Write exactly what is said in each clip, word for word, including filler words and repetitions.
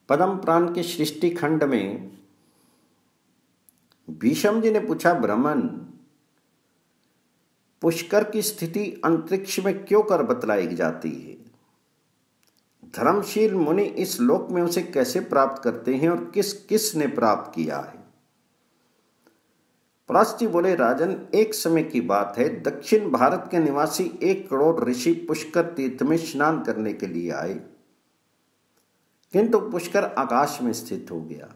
पद्म पुराण के सृष्टि खंड में भीष्म जी ने पूछा, ब्राह्मण, पुष्कर की स्थिति अंतरिक्ष में क्यों कर बतलाई जाती है? धर्मशील मुनि इस लोक में उसे कैसे प्राप्त करते हैं और किस किस ने प्राप्त किया है? पराशर जी बोले, राजन, एक समय की बात है, दक्षिण भारत के निवासी एक करोड़ ऋषि पुष्कर तीर्थ में स्नान करने के लिए आए, किंतु पुष्कर आकाश में स्थित हो गया।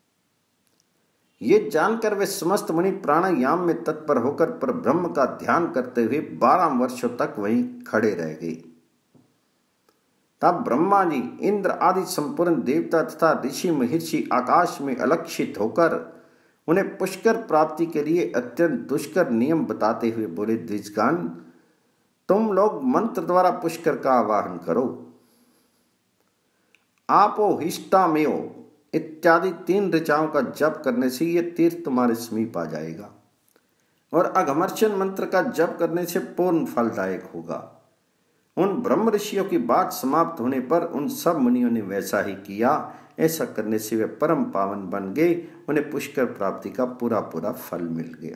ये जानकर वे समस्त मुनि प्राणायाम में तत्पर होकर परब्रह्म का ध्यान करते हुए बारह वर्षों तक वहीं खड़े रह गए। तब ब्रह्मा जी, इंद्र आदि संपूर्ण देवता तथा ऋषि महर्षि आकाश में अलक्षित होकर उन्हें पुष्कर प्राप्ति के लिए अत्यंत दुष्कर नियम बताते हुए बोले, द्विजगण, तुम लोग मंत्र द्वारा पुष्कर का आवाहन करो। आपो हिष्टामेयो इत्यादि तीन ऋचाओं का जप करने से यह तीर्थ तुम्हारे समीप आ जाएगा और अघमर्षण मंत्र का जप करने से पूर्ण फलदायक होगा। उन ब्रह्म ऋषियों की बात समाप्त होने पर उन सब मुनियों ने वैसा ही किया। ऐसा करने से वे परम पावन बन गए। उन्हें पुष्कर प्राप्ति का पूरा पूरा फल मिल गया।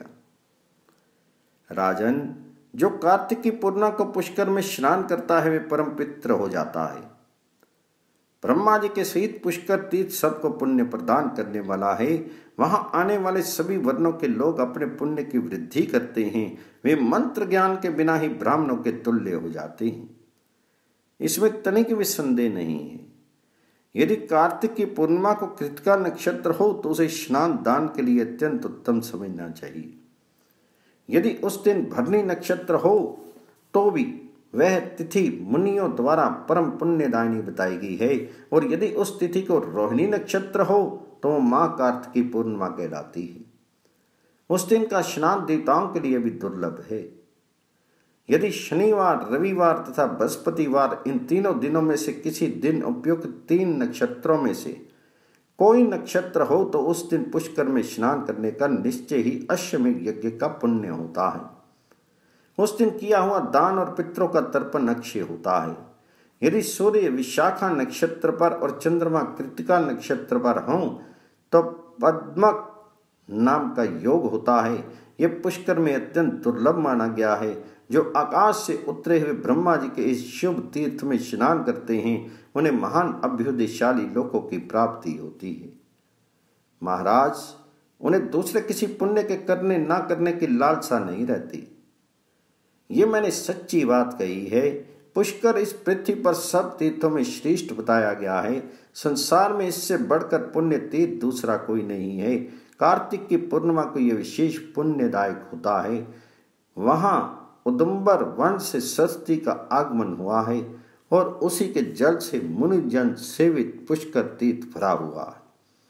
राजन, जो कार्तिक की पूर्णिमा को पुष्कर में स्नान करता है वे परम पित्र हो जाता है। ब्रह्मा जी के सहित पुष्कर तीर्थ सबको पुण्य प्रदान करने वाला है। वहां आने वाले सभी वर्णों के लोग अपने पुण्य की वृद्धि करते हैं। वे मंत्र ज्ञान के बिना ही ब्राह्मणों के तुल्य हो जाते हैं। इसमें तनिक भी संदेह नहीं है। यदि कार्तिक की पूर्णिमा को कृतिका नक्षत्र हो तो उसे स्नान दान के लिए अत्यंत उत्तम समझना चाहिए। यदि उस दिन भरणी नक्षत्र हो तो भी वह तिथि मुनियों द्वारा परम पुण्यदायिनी बताई गई है, और यदि उस तिथि को रोहिणी नक्षत्र हो तो मां कार्तिकी पूर्णिमा कहलाती है। उस दिन का स्नान देवताओं के लिए भी दुर्लभ है। यदि शनिवार, रविवार तथा बृहस्पतिवार इन तीनों दिनों में से किसी दिन उपयुक्त तीन नक्षत्रों में से कोई नक्षत्र हो तो उस दिन पुष्कर में स्नान करने का निश्चय ही अश्वमेध यज्ञ का पुण्य होता है। उस दिन किया हुआ दान और पितरों का तर्पण अक्षय होता है। यदि सूर्य विशाखा नक्षत्र पर और चंद्रमा कृतिका नक्षत्र पर हों तो पद्मक नाम का योग होता है। यह पुष्कर में अत्यंत दुर्लभ माना गया है। जो आकाश से उतरे हुए ब्रह्मा जी के इस शुभ तीर्थ में स्नान करते हैं उन्हें महान अभ्युदयशाली लोकों की प्राप्ति होती है। महाराज, उन्हें दूसरे किसी पुण्य के करने ना करने की लालसा नहीं रहती। ये मैंने सच्ची बात कही है। पुष्कर इस पृथ्वी पर सब तीर्थों में श्रेष्ठ बताया गया है। संसार में इससे बढ़कर पुण्य तीर्थ दूसरा कोई नहीं है। कार्तिक की पूर्णिमा को यह विशेष पुण्यदायक होता है। वहां उदुम्बर वंश से सरस्वती का आगमन हुआ है और उसी के जल से मुनिजन सेवित पुष्कर तीर्थ भरा हुआ है।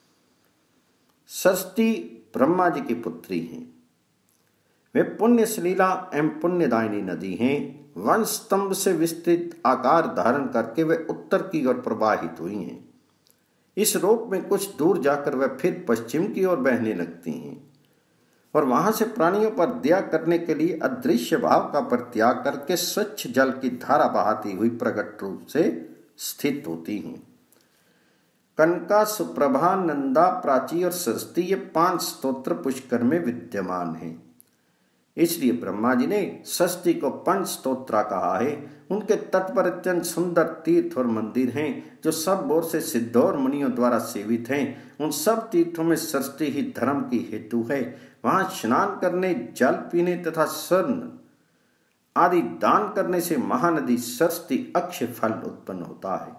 सरस्वती ब्रह्मा जी की पुत्री हैं। वे पुण्य सलीला एवं पुण्यदायिनी नदी हैं। वंश स्तंभ से विस्तृत आकार धारण करके वे उत्तर की ओर प्रवाहित हुई हैं। इस रूप में कुछ दूर जाकर वे फिर पश्चिम की ओर बहने लगती हैं और वहां से प्राणियों पर दया करने के लिए अदृश्य भाव का परित्याग करके स्वच्छ जल की धारा बहाती हुई प्रकट रूप से स्थित होती हैं। कनका, सुप्रभा, नंदा, प्राची और सरस्वती ये पांच स्तोत्र पुष्कर में विद्यमान हैं। इसलिए ब्रह्मा जी ने सरस्वती को पंच स्तोत्रा कहा है। उनके तट पर अत्यंत सुंदर तीर्थ और मंदिर हैं जो सब ओर से सिद्धों और मुनियों द्वारा सेवित हैं। उन सब तीर्थों में सरस्वती ही धर्म की हेतु है। वहां स्नान करने, जल पीने तथा स्वर्ण आदि दान करने से महानदी सरस्वती अक्षय फल उत्पन्न होता है।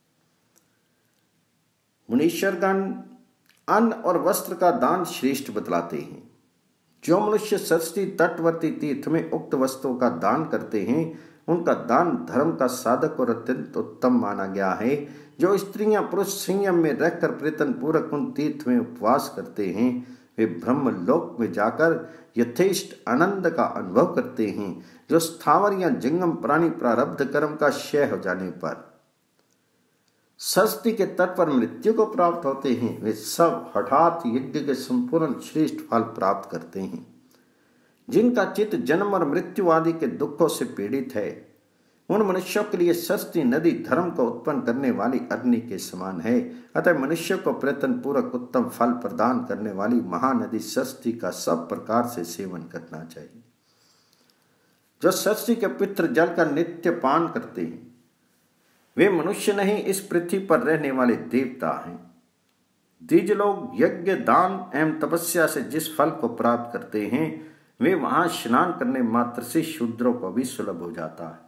मुनीश्वरगण अन्न और वस्त्र का दान श्रेष्ठ बतलाते हैं। जो मनुष्य सरस्वती तटवर्ती तीर्थ में उक्त वस्तुओं का दान करते हैं उनका दान धर्म का साधक और अत्यंत उत्तम माना गया है। जो स्त्रियां पुरुष संयम में रहकर प्रयत्न पूर्वक उन तीर्थ में उपवास करते हैं वे ब्रह्म लोक में जाकर यथेष्ट आनंद का अनुभव करते हैं। जो स्थावर या जंगम प्राणी प्रारब्ध कर्म का क्षय हो जाने पर सरस्वती के तट पर मृत्यु को प्राप्त होते हैं वे सब हठात यज्ञ के संपूर्ण श्रेष्ठ फल प्राप्त करते हैं। जिनका चित्त जन्म और मृत्यु आदि के दुखों से पीड़ित है उन मनुष्यों के लिए सरस्वती नदी धर्म को उत्पन्न करने वाली अग्नि के समान है। अतः मनुष्य को प्रयत्न पूर्वक उत्तम फल प्रदान करने वाली महानदी सरस्वती का सब प्रकार से सेवन करना चाहिए। जो सरस्वती के पितृ जल का नित्य पान करते हैं वे मनुष्य नहीं, इस पृथ्वी पर रहने वाले देवता हैं। द्विज लोग यज्ञ, दान एवं तपस्या से जिस फल को प्राप्त करते हैं वे वहां स्नान करने मात्र से शूद्रों को भी सुलभ हो जाता है।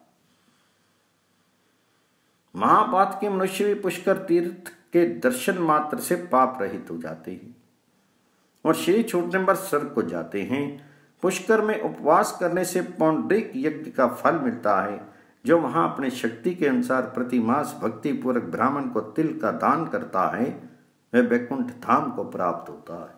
महापात के मनुष्य भी पुष्कर तीर्थ के दर्शन मात्र से पाप रहित हो जाते हैं और शरीर छूटने पर स्वर्ग को जाते हैं। पुष्कर में उपवास करने से पौंड्रिक यज्ञ का फल मिलता है। जो वहां अपने शक्ति के अनुसार प्रति मास भक्ति पूर्वक ब्राह्मण को तिल का दान करता है वह वैकुंठ धाम को प्राप्त होता है।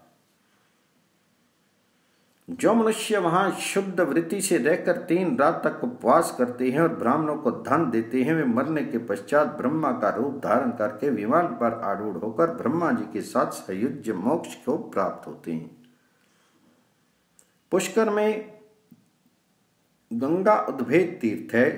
जो मनुष्य वहां शुद्ध वृत्ति से रहकर तीन रात तक उपवास करते हैं और ब्राह्मणों को धन देते हैं वे मरने के पश्चात ब्रह्मा का रूप धारण करके विमान पर आरूढ़ होकर ब्रह्मा जी के साथ सयुज्य मोक्ष को प्राप्त होते हैं। पुष्कर में गंगा उद्भेद तीर्थ है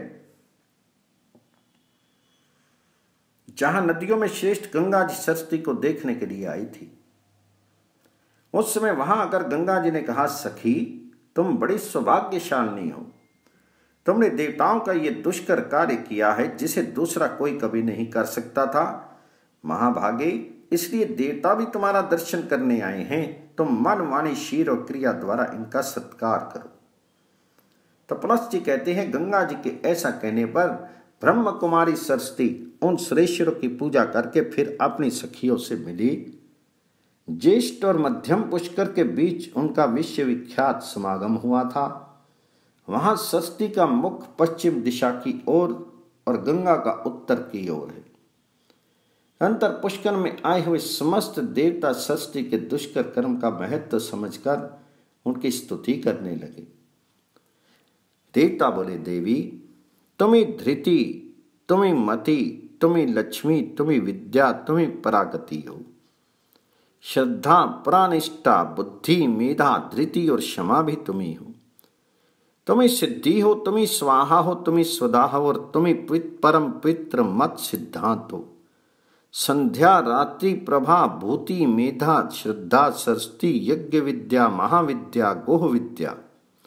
जहां नदियों में श्रेष्ठ गंगा जी सरस्वती को देखने के लिए आई थी। उस समय वहां अगर गंगा जी ने कहा, सखी तुम बड़ी सौभाग्यशालिनी हो, तुमने देवताओं का ये दुष्कर कार्य किया है जिसे दूसरा कोई कभी नहीं कर सकता था। महाभागे, इसलिए देवता भी तुम्हारा दर्शन करने आए हैं। तुम मन, वाणी, शीर और क्रिया द्वारा इनका सत्कार करो। तो पुलस जी कहते हैं, गंगा जी के ऐसा कहने पर ब्रह्म कुमारी सरस्वती उन सुरेश्वरों की पूजा करके फिर अपनी सखियों से मिली। ज्येष्ठ और मध्यम पुष्कर के बीच उनका विश्व विख्यात समागम हुआ था। वहां सरस्वती का मुख पश्चिम दिशा की ओर और गंगा का उत्तर की ओर है। अंतर पुष्कर में आए हुए समस्त देवता सरस्वती के दुष्कर कर्म का महत्व समझकर उनकी स्तुति करने लगे। देवता बोले, देवी तुम्हें धृति, तुम्हें मति, तुम्हें लक्ष्मी, तुम्हें विद्या, तुम्हें परागति हो। श्रद्धा, प्राणिष्ठा, बुद्धि, मेधा, धृति और क्षमा भी तुम्ही हो। तुम्हें सिद्धि हो, तुम्हें स्वाहा हो, तुम्हें स्वदा हो और तुम्हें परम पवित्र मत सिद्धांत हो। संध्या, रात्रि, प्रभा, भूति, मेधा, श्रद्धा, सरस्वती, यज्ञ विद्या, महाविद्या, गोह विद्या,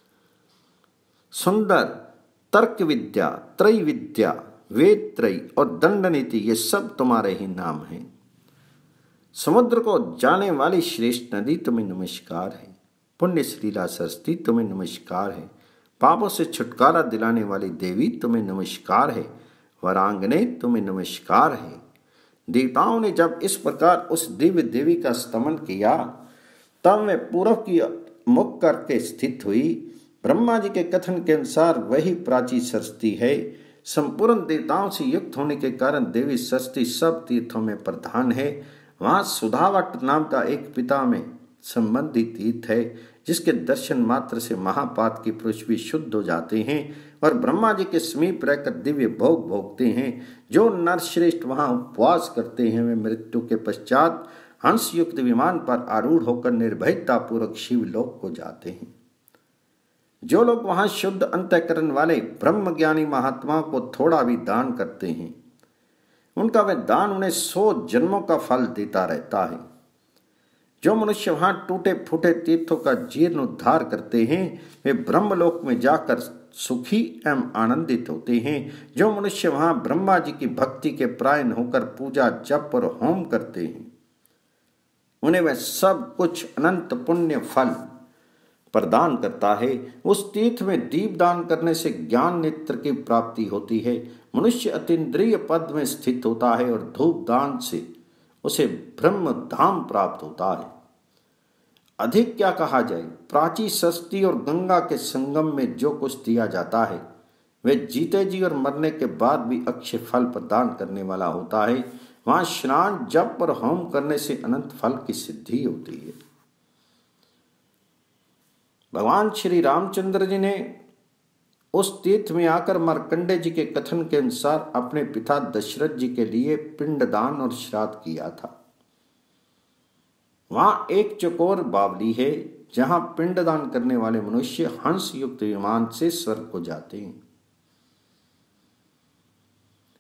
सुंदर, तर्क विद्या, त्रय विद्या, वेद त्रय और दंड नीति ये सब तुम्हारे ही नाम हैं। समुद्र को जाने वाली श्रेष्ठ नदी तुम्हें नमस्कार है। पुण्य श्रीला सरस्वती तुम्हें नमस्कार है। पापों से छुटकारा दिलाने वाली देवी तुम्हें नमस्कार है। वरांगने तुम्हें नमस्कार है। देवताओं ने जब इस प्रकार उस दिव्य देवी का स्तमन किया तब वे पूर्व की मुख करके स्थित हुई। ब्रह्मा जी के कथन के अनुसार वही प्राची सरस्वती है। संपूर्ण देवताओं से युक्त होने के कारण देवी सरस्वती सब तीर्थों में प्रधान है। वहां सुधावट नाम का एक पिता में संबंधित तीर्थ है जिसके दर्शन मात्र से महापात के पुरुष भी शुद्ध हो जाते हैं और ब्रह्मा जी के समीप रहकर दिव्य भोग भोगते हैं। जो नरश्रेष्ठ वहां उपवास करते हैं वे मृत्यु के पश्चात हंस युक्त विमान पर आरूढ़ होकर निर्भयता पूर्वक शिवलोक को जाते हैं। जो लोग वहां शुद्ध अंतःकरण वाले ब्रह्म ज्ञानी महात्माओं को थोड़ा भी दान करते हैं उनका वह दान उन्हें सौ जन्मों का फल देता रहता है। जो मनुष्य वहां टूटे फूटे तीर्थों का जीर्ण उद्धार करते हैं वे ब्रह्मलोक में जाकर सुखी एवं आनंदित होते हैं। जो मनुष्य वहां ब्रह्मा जी की भक्ति के प्रायण होकर पूजा जप और होम करते हैं उन्हें वह सब कुछ अनंत पुण्य फल प्रदान करता है। उस तीर्थ में दीप दान करने से ज्ञान नेत्र की प्राप्ति होती है। मनुष्य अतीन्द्रिय पद में स्थित होता है और धूप दान से उसे ब्रह्म धाम प्राप्त होता है। अधिक क्या कहा जाए, प्राची सरस्वती और गंगा के संगम में जो कुछ दिया जाता है वह जीते जी और मरने के बाद भी अक्षय फल प्रदान करने वाला होता है। वहां स्नान जप और होम करने से अनंत फल की सिद्धि होती है। भगवान श्री रामचंद्र जी ने उस तीर्थ में आकर मार्कंडे जी के कथन के अनुसार अपने पिता दशरथ जी के लिए पिंडदान और श्राद्ध किया था। वहां एक चकोर बावली है जहां पिंडदान करने वाले मनुष्य हंस युक्त विमान से स्वर्ग को जाते हैं।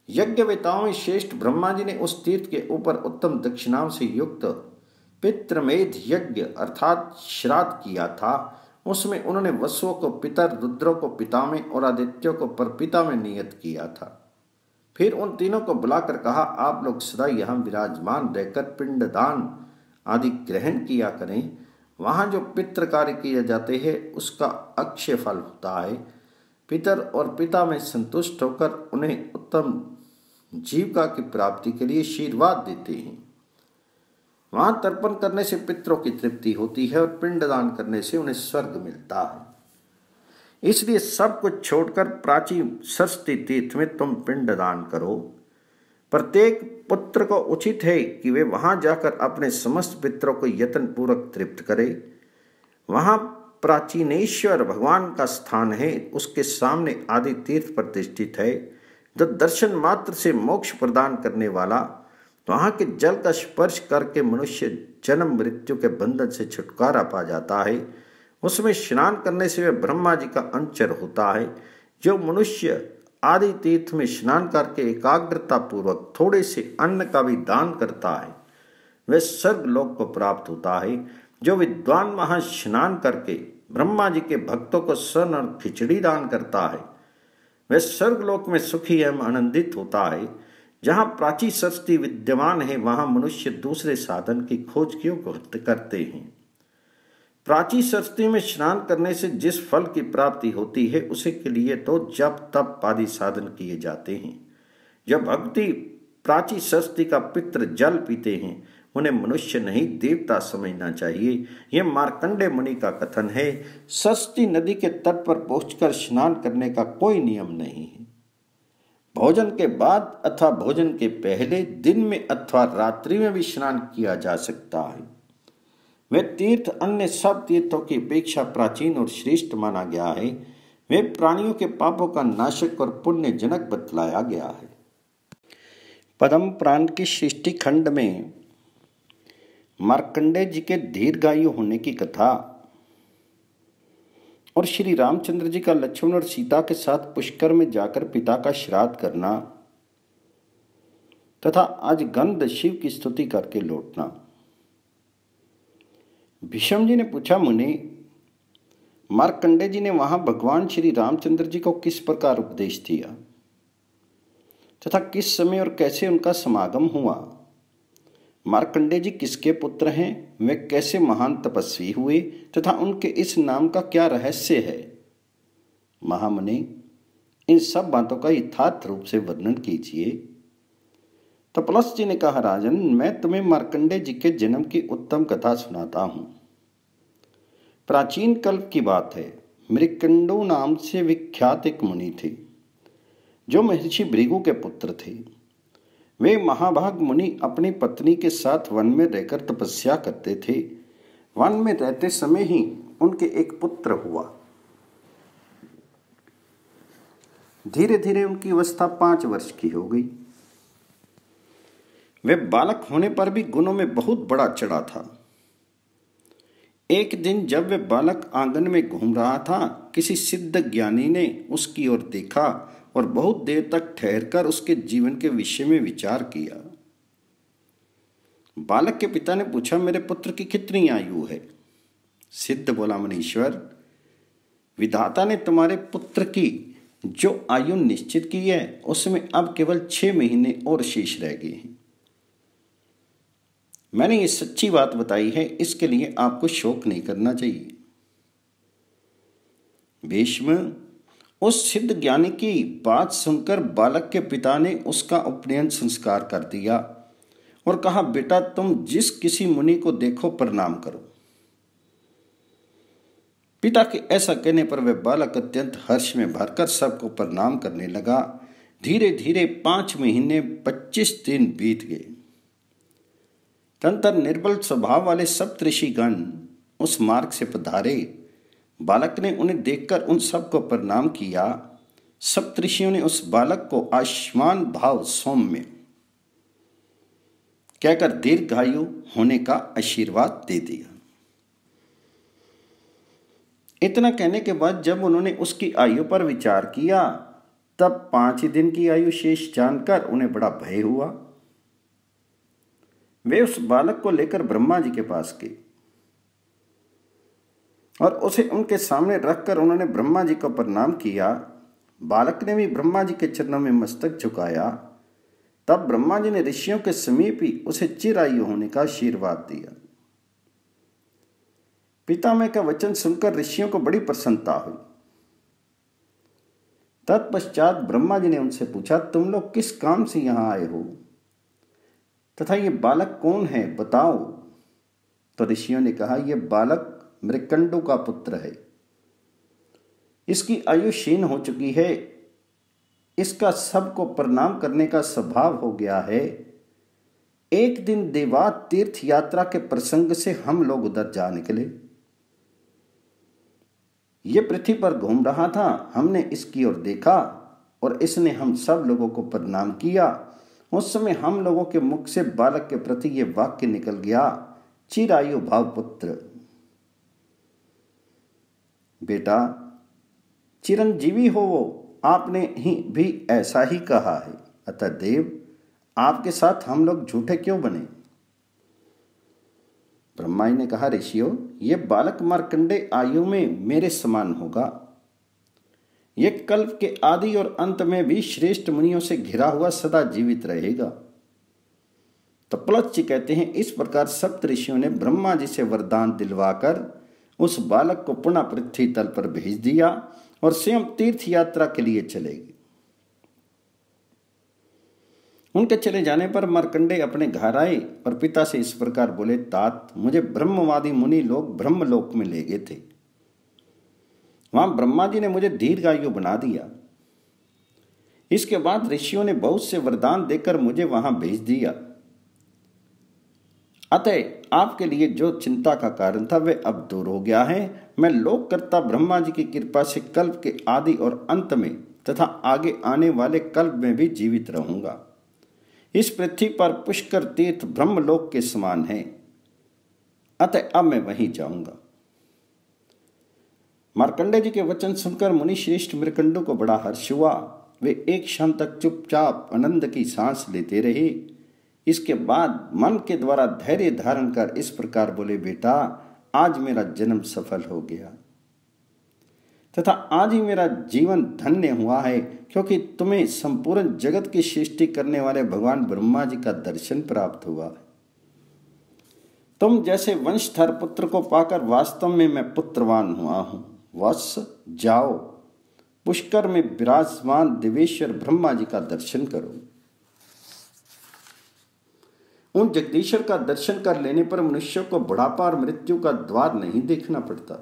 यज्ञवेताओं में श्रेष्ठ ब्रह्मा जी ने उस तीर्थ के ऊपर उत्तम दक्षिणाओं से युक्त पितृमेध यज्ञ अर्थात श्राद्ध किया था। उसमें उन्होंने वसुओं को पितर, रुद्रों को पिता में और आदित्यों को परपिता में नियत किया था। फिर उन तीनों को बुलाकर कहा, आप लोग सदा यहाँ विराजमान रहकर पिंडदान आदि ग्रहण किया करें। वहाँ जो पितृ कार्य किए जाते हैं उसका अक्षय फल होता है। पितर और पिता में संतुष्ट होकर उन्हें उत्तम जीविका की प्राप्ति के लिए आशीर्वाद देते हैं। वहाँ तर्पण करने से पितरों की तृप्ति होती है और पिंडदान करने से उन्हें स्वर्ग मिलता है। इसलिए सब कुछ छोड़कर प्राची सरस्वती तीर्थ में तुम पिंडदान करो। प्रत्येक पुत्र को उचित है कि वे वहां जाकर अपने समस्त पितरों को यत्न पूर्वक तृप्त करे। वहां प्राचीनेश्वर भगवान का स्थान है, उसके सामने आदि तीर्थ प्रतिष्ठित है जो दर्शन मात्र से मोक्ष प्रदान करने वाला। वहां के जल का स्पर्श करके मनुष्य जन्म मृत्यु के बंधन से छुटकारा पा जाता है। उसमें स्नान करने से वे ब्रह्मा जी का अंचर होता है। जो मनुष्य आदि तीर्थ में स्नान करके एकाग्रता पूर्वक थोड़े से अन्न का भी दान करता है वह स्वर्ग लोक को प्राप्त होता है। जो विद्वान वहां स्नान करके ब्रह्मा जी के भक्तों को सन और खिचड़ी दान करता है वह स्वर्ग लोक में सुखी एवं आनंदित होता है। जहाँ प्राची सरस्वती विद्यमान है वहाँ मनुष्य दूसरे साधन की खोज क्यों करते हैं। प्राची सरस्वती में स्नान करने से जिस फल की प्राप्ति होती है उसे के लिए तो जप तप आदि साधन किए जाते हैं। जब भक्ति प्राची सरस्वती का पितृ जल पीते हैं उन्हें मनुष्य नहीं देवता समझना चाहिए। यह मार्कंडे मुनि का कथन है। सरस्वती नदी के तट पर पहुंचकर स्नान करने का कोई नियम नहीं है। भोजन के बाद अथवा भोजन के पहले दिन में अथवा रात्रि में भी स्नान किया जा सकता है। वे तीर्थ अन्य सब तीर्थों की अपेक्षा प्राचीन और श्रेष्ठ माना गया है। वे प्राणियों के पापों का नाशक और पुण्य जनक बतलाया गया है। पद्म पुराण की सृष्टि खंड में मार्कंडेय जी के दीर्घायु होने की कथा और श्री रामचंद्र जी का लक्ष्मण और सीता के साथ पुष्कर में जाकर पिता का श्राद्ध करना तथा आज गंध शिव की स्तुति करके लौटना। भीष्म जी ने पूछा, मुनि मार्कंडेय जी ने वहां भगवान श्री रामचंद्र जी को किस प्रकार उपदेश दिया तथा किस समय और कैसे उनका समागम हुआ। मार्कंडेय जी किसके पुत्र हैं, वे कैसे महान तपस्वी हुए तथा उनके इस नाम का क्या रहस्य है। महामुनि इन सब बातों का यथार्थ रूप से वर्णन कीजिए। तपलस जी ने कहा, राजन मैं तुम्हें मार्कंडेय जी के जन्म की उत्तम कथा सुनाता हूं। प्राचीन कल्प की बात है। मृकंडु नाम से विख्यात एक मुनि थे जो महर्षि भृगु के पुत्र थे। वे महाभाग मुनि अपनी पत्नी के साथ वन में रहकर तपस्या करते थे। वन में रहते समय ही उनके एक पुत्र हुआ। धीरे धीरे उनकी अवस्था पांच वर्ष की हो गई। वे बालक होने पर भी गुणों में बहुत बड़ा चढ़ा था। एक दिन जब वे बालक आंगन में घूम रहा था, किसी सिद्ध ज्ञानी ने उसकी ओर देखा और बहुत देर तक ठहरकर उसके जीवन के विषय में विचार किया। बालक के पिता ने पूछा, मेरे पुत्र की कितनी आयु है। सिद्ध बोला, मुनीश्वर विधाता ने तुम्हारे पुत्र की जो आयु निश्चित की है उसमें अब केवल छह महीने और शेष रह गए हैं। मैंने ये सच्ची बात बताई है, इसके लिए आपको शोक नहीं करना चाहिए। भीष्म उस सिद्ध ज्ञानी की बात सुनकर बालक के पिता ने उसका उपनयन संस्कार कर दिया और कहा, बेटा तुम जिस किसी मुनि को देखो प्रणाम करो। पिता के ऐसा कहने पर वह बालक अत्यंत हर्ष में भरकर सबको प्रणाम करने लगा। धीरे धीरे पांच महीने पच्चीस दिन बीत गए। तंत्र निर्बल स्वभाव वाले सप्तऋषिगण उस मार्ग से पधारे। बालक ने उन्हें देखकर उन सबको प्रणाम किया। सप्तऋषियों ने उस बालक को आयुष्मान भाव सौम्य कहकर दीर्घायु होने का आशीर्वाद दे दिया। इतना कहने के बाद जब उन्होंने उसकी आयु पर विचार किया तब पांच ही दिन की आयु शेष जानकर उन्हें बड़ा भय हुआ। वे उस बालक को लेकर ब्रह्मा जी के पास गए और उसे उनके सामने रखकर उन्होंने ब्रह्मा जी को प्रणाम किया। बालक ने भी ब्रह्मा जी के चरणों में मस्तक झुकाया। तब ब्रह्मा जी ने ऋषियों के समीप ही उसे चिरायु होने का आशीर्वाद दिया। पितामह का वचन सुनकर ऋषियों को बड़ी प्रसन्नता हुई। तत्पश्चात ब्रह्मा जी ने उनसे पूछा, तुम लोग किस काम से यहां आए हो तथा ये बालक कौन है, बताओ। तो ऋषियों ने कहा, यह बालक मृकंडू का पुत्र है। इसकी आयु क्षीण हो चुकी है। इसका सबको प्रणाम करने का स्वभाव हो गया है। एक दिन देवात तीर्थ यात्रा के प्रसंग से हम लोग उधर जा निकले। ये पृथ्वी पर घूम रहा था। हमने इसकी ओर देखा और इसने हम सब लोगों को प्रणाम किया। उस समय हम लोगों के मुख से बालक के प्रति ये वाक्य निकल गया, चिरायु भाव पुत्र। बेटा, चिरंजीवी हो वो, आपने ही भी ऐसा ही कहा है। अतः देव, आपके साथ हम लोग झूठे क्यों बने। ब्रह्मा जी ने कहा, ऋषियों, ये बालक मार्कंडे आयु में मेरे समान होगा। ये कल्प के आदि और अंत में भी श्रेष्ठ मुनियों से घिरा हुआ सदा जीवित रहेगा। तो प्लस जी कहते हैं, इस प्रकार सप्त ऋषियों ने ब्रह्मा जी से वरदान दिलवाकर उस बालक को पुनः पृथ्वी तल पर भेज दिया और स्वयं तीर्थ यात्रा के लिए चले गए। उनके चले जाने पर मार्कंडेय अपने घर आए और पिता से इस प्रकार बोले, तात, मुझे ब्रह्मवादी मुनि लोग ब्रह्मलोक में ले गए थे। वहां ब्रह्मा जी ने मुझे दीर्घायु बना दिया। इसके बाद ऋषियों ने बहुत से वरदान देकर मुझे वहां भेज दिया। अतः आपके लिए जो चिंता का कारण था वह अब दूर हो गया है। मैं लोककर्ता ब्रह्मा जी की कृपा से कल्प के आदि और अंत में तथा आगे आने वाले कल्प में भी जीवित रहूंगा। इस पृथ्वी पर पुष्कर तीर्थ ब्रह्मलोक के समान है। अतः अब मैं वहीं जाऊंगा। मार्कंडेय जी के वचन सुनकर मुनि श्रेष्ठ मृकंडू को बड़ा हर्ष हुआ। वे एक क्षण तक चुपचाप आनंद की सांस लेते रहे। इसके बाद मन के द्वारा धैर्य धारण कर इस प्रकार बोले, बेटा, आज मेरा जन्म सफल हो गया तथा आज ही मेरा जीवन धन्य हुआ है, क्योंकि तुम्हें संपूर्ण जगत की सृष्टि करने वाले भगवान ब्रह्मा जी का दर्शन प्राप्त हुआ है। तुम जैसे वंशधर पुत्र को पाकर वास्तव में मैं पुत्रवान हुआ हूं। वत्स, जाओ, पुष्कर में विराजमान देवेश्वर ब्रह्मा जी का दर्शन करो। उन जगदीश्वर का दर्शन कर लेने पर मनुष्य को बुढ़ापा और मृत्यु का द्वार नहीं देखना पड़ता।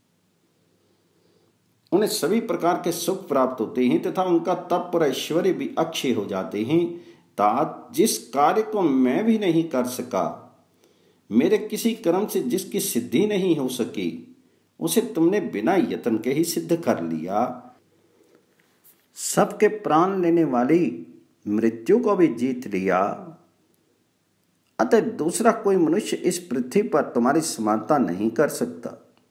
उन्हें सभी प्रकार के सुख प्राप्त होते हैं तथा उनका तप और ऐश्वर्य भी अक्षय हो जाते हैं। तात, जिस कार्य को मैं भी नहीं कर सका, मेरे किसी कर्म से जिसकी सिद्धि नहीं हो सकी, उसे तुमने बिना यत्न के ही सिद्ध कर लिया। सबके प्राण लेने वाली मृत्यु को भी जीत लिया। अतः दूसरा कोई मनुष्य इस पृथ्वी पर तुम्हारी समानता नहीं कर सकता।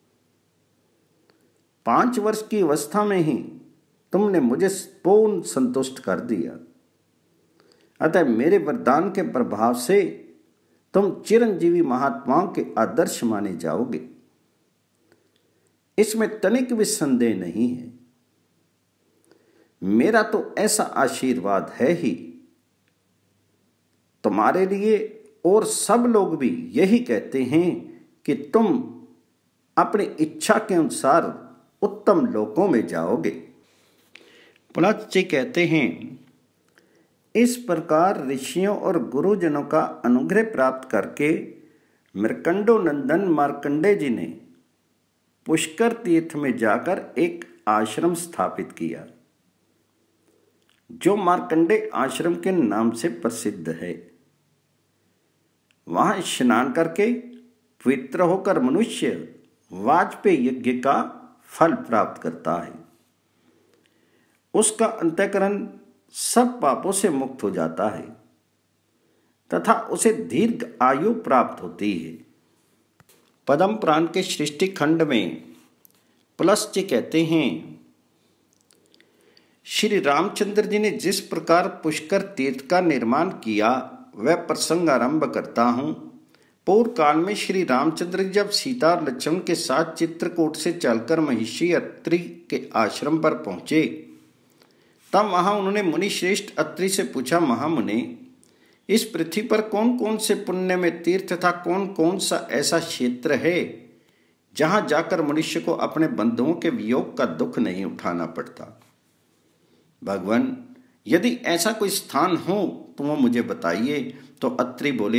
पांच वर्ष की अवस्था में ही तुमने मुझे पूर्ण संतुष्ट कर दिया। अतः मेरे वरदान के प्रभाव से तुम चिरंजीवी महात्माओं के आदर्श माने जाओगे। इसमें तनिक भी संदेह नहीं है। मेरा तो ऐसा आशीर्वाद है ही तुम्हारे लिए, और सब लोग भी यही कहते हैं कि तुम अपनी इच्छा के अनुसार उत्तम लोकों में जाओगे। पुलत्स जी कहते हैं, इस प्रकार ऋषियों और गुरुजनों का अनुग्रह प्राप्त करके मृकंडो नंदन मार्कंडेय जी ने पुष्कर तीर्थ में जाकर एक आश्रम स्थापित किया, जो मार्कंडेय आश्रम के नाम से प्रसिद्ध है। वहां स्नान करके पवित्र होकर मनुष्य वाजपेयी यज्ञ का फल प्राप्त करता है। उसका अंतःकरण सब पापों से मुक्त हो जाता है तथा उसे दीर्घ आयु प्राप्त होती है। पद्म पुराण के सृष्टि खंड में पुलत्स जी कहते हैं, श्री रामचंद्र जी ने जिस प्रकार पुष्कर तीर्थ का निर्माण किया वह प्रसंग आरंभ करता हूँ। पूर्व काल में श्री रामचंद्र जब सीता और लक्ष्मण के साथ चित्रकूट से चलकर महिषी अत्रि के आश्रम पर पहुंचे, तब वहां उन्होंने मुनि श्रेष्ठ अत्रि से पूछा, महामुनि, इस पृथ्वी पर कौन कौन से पुण्य में तीर्थ तथा कौन कौन सा ऐसा क्षेत्र है जहां जाकर मनुष्य को अपने बंधुओं के वियोग का दुख नहीं उठाना पड़ता? भगवान, यदि ऐसा कोई स्थान हो तो वो मुझे बताइए। तो अत्रि बोले,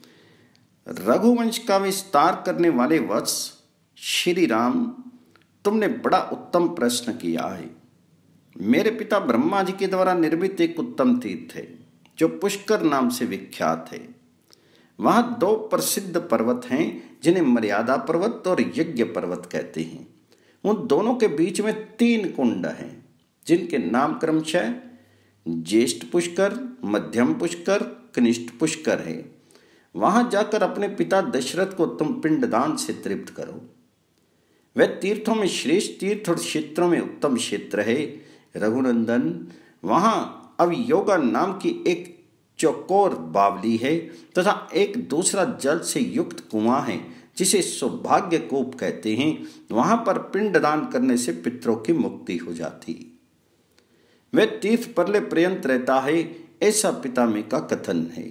रघुवंश का विस्तार करने वाले वत्स श्री राम, तुमने बड़ा उत्तम प्रश्न किया है। मेरे पिता ब्रह्मा जी के द्वारा निर्मित एक उत्तम तीर्थ है जो पुष्कर नाम से विख्यात है। वहां दो प्रसिद्ध पर्वत हैं जिन्हें मर्यादा पर्वत और यज्ञ पर्वत कहते हैं। उन दोनों के बीच में तीन कुंड हैं जिनके नाम क्रमशः ज्येष्ठ पुष्कर, मध्यम पुष्कर, कनिष्ठ पुष्कर है। वहां जाकर अपने पिता दशरथ को तुम पिंडदान से तृप्त करो। वह तीर्थों में श्रेष्ठ तीर्थ और क्षेत्रों में उत्तम क्षेत्र है। रघुनंदन, वहां अवयोगा नाम की एक चौकोर बावली है तथा एक दूसरा जल से युक्त कुआं है जिसे सौभाग्य कूप कहते हैं। वहां पर पिंडदान करने से पितरों की मुक्ति हो जाती। वह तीर्थ परले पर्यंत रहता है, ऐसा पितामह का कथन है।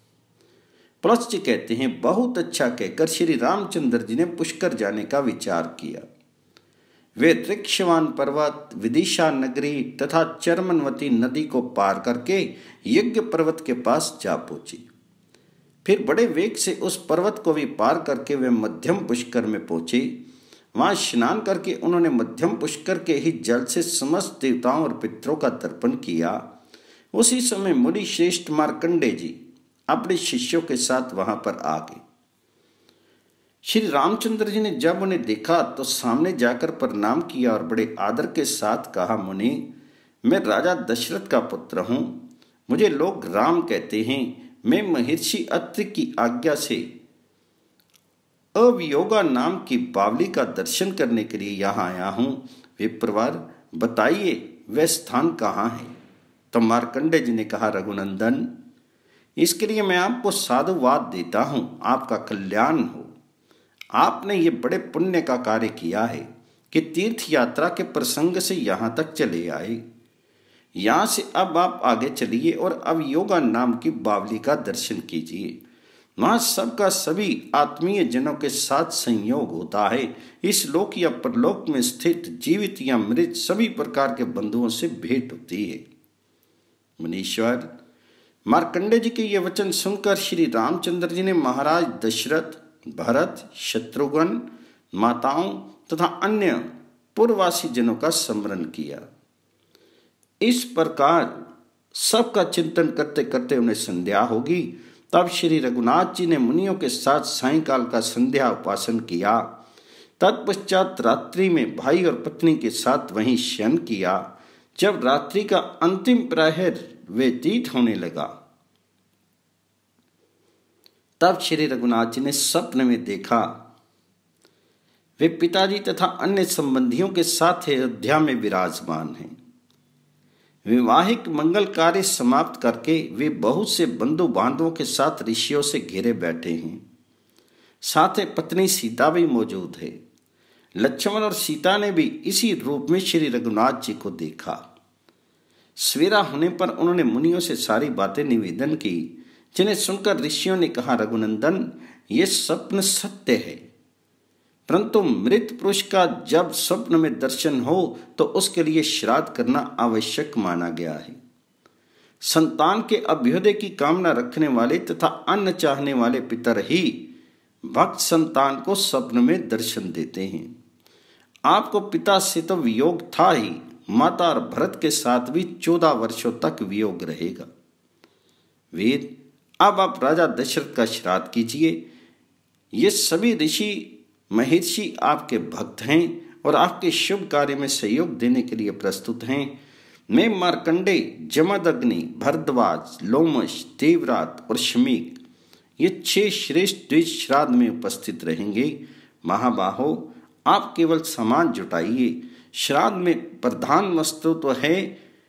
प्लस कहते हैं, बहुत अच्छा कहकर श्री रामचंद्र जी ने पुष्कर जाने का विचार किया। वे ऋक्षवान पर्वत, विदिशा नगरी तथा चरमनवती नदी को पार करके यज्ञ पर्वत के पास जा पहुंचे। फिर बड़े वेग से उस पर्वत को भी पार करके वे मध्यम पुष्कर में पहुंचे। वहां स्नान करके उन्होंने मध्यम पुष्कर के ही जल से समस्त देवताओं और पितरों का तर्पण किया। उसी समय मुनि श्रेष्ठ मार्कंडेय जी अपने शिष्यों के साथ वहां पर आ गए। श्री रामचंद्र जी ने जब उन्हें देखा तो सामने जाकर प्रणाम किया और बड़े आदर के साथ कहा, मुनि, मैं राजा दशरथ का पुत्र हूं। मुझे लोग राम कहते हैं। मैं महर्षि अत्रि की आज्ञा से अवयोगा नाम की बावली का दर्शन करने के लिए यहाँ आया हूँ। विप्रवर, बताइए वह स्थान कहाँ है? तो मार्कंडेय जी ने कहा, रघुनंदन, इसके लिए मैं आपको साधुवाद देता हूँ, आपका कल्याण हो। आपने ये बड़े पुण्य का कार्य किया है कि तीर्थ यात्रा के प्रसंग से यहाँ तक चले आए। यहाँ से अब आप आगे चलिए और अवयोगा नाम की बावली का दर्शन कीजिए। वहाँ सबका सभी आत्मीय जनों के साथ संयोग होता है। इस लोक या परलोक में स्थित जीवित या मृत सभी प्रकार के बंधुओं से भेंट होती है। मुनीश्वर, मार्कंडेय जी के ये वचन सुनकर श्री रामचंद्र जी ने महाराज दशरथ, भरत, शत्रुघ्न, माताओं तथा अन्य पूर्ववासी जनों का स्मरण किया। इस प्रकार सबका चिंतन करते करते उन्हें संध्या होगी। तब श्री रघुनाथ जी ने मुनियों के साथ सायंकाल का संध्या उपासन किया। तत्पश्चात रात्रि में भाई और पत्नी के साथ वहीं शयन किया। जब रात्रि का अंतिम प्रहर व्यतीत होने लगा तब श्री रघुनाथ जी ने स्वप्न में देखा वे पिताजी तथा अन्य संबंधियों के साथ अयोध्या में विराजमान हैं। वैवाहिक मंगल कार्य समाप्त करके वे बहुत से बंधु बांधवों के साथ ऋषियों से घिरे बैठे हैं। साथ ही पत्नी सीता भी मौजूद है। लक्ष्मण और सीता ने भी इसी रूप में श्री रघुनाथ जी को देखा। सवेरा होने पर उन्होंने मुनियों से सारी बातें निवेदन की, जिन्हें सुनकर ऋषियों ने कहा, रघुनंदन, ये स्वप्न सत्य है, परंतु मृत पुरुष का जब स्वप्न में दर्शन हो तो उसके लिए श्राद्ध करना आवश्यक माना गया है। संतान के अभ्युदय की कामना रखने वाले तथा अन्न चाहने वाले पितर ही भक्त संतान को स्वप्न में दर्शन देते हैं। आपको पिता से तो वियोग था ही, माता और भरत के साथ भी चौदह वर्षों तक वियोग रहेगा। वेद, अब आप राजा दशरथ का श्राद्ध कीजिए। ये सभी ऋषि महर्षि आपके भक्त हैं और आपके शुभ कार्य में सहयोग देने के लिए प्रस्तुत हैं। मैं मार्कंडेय, जमदग्नि, भरद्वाज, लोमश, देवरात और शमीक ये छह श्रेष्ठ द्विज श्राद्ध में उपस्थित रहेंगे। महाबाहो, आप केवल सामान जुटाइए। श्राद्ध में प्रधान वस्तु तो है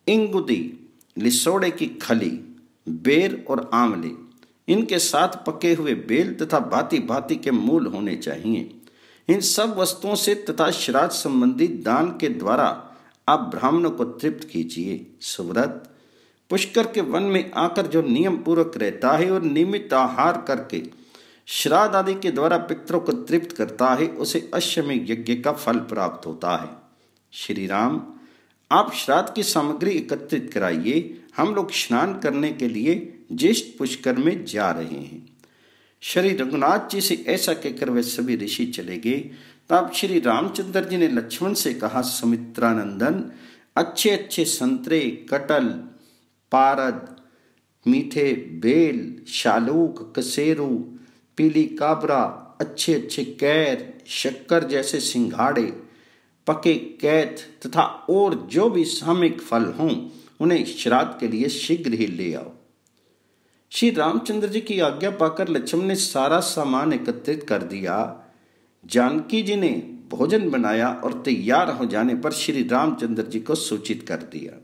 इंगुदी, लिसोड़े की खली, बेर और आंवले, इनके साथ पके हुए बेल तथा भांति भांति के मूल होने चाहिए। इन सब वस्तुओं से तथा श्राद्ध संबंधी दान के द्वारा आप ब्राह्मणों को तृप्त कीजिए। सुव्रत, पुष्कर के वन में आकर जो नियम पूर्वक रहता है और नियमित आहार करके श्राद्ध आदि के द्वारा पितरों को तृप्त करता है, उसे अश्वमेध यज्ञ का फल प्राप्त होता है। श्री राम, आप श्राद्ध की सामग्री एकत्रित कराइए, हम लोग स्नान करने के लिए ज्येष्ठ पुष्कर में जा रहे हैं। श्री रघुनाथ जी से ऐसा कहकर वे सभी ऋषि चले गए। तब श्री रामचंद्र जी ने लक्ष्मण से कहा, सुमित्रानंदन, अच्छे अच्छे संतरे, कटल, पारद, मीठे बेल, शालूक, कसेरू, पीली काबरा, अच्छे अच्छे कैर, शक्कर जैसे सिंघाड़े, पके कैथ तथा और जो भी सामयिक फल हों, उन्हें श्राद्ध के लिए शीघ्र ही ले आओ। श्री रामचंद्र जी की आज्ञा पाकर लक्ष्मण ने सारा सामान एकत्रित कर दिया। जानकी जी ने भोजन बनाया और तैयार हो जाने पर श्री रामचंद्र जी को सूचित कर दिया।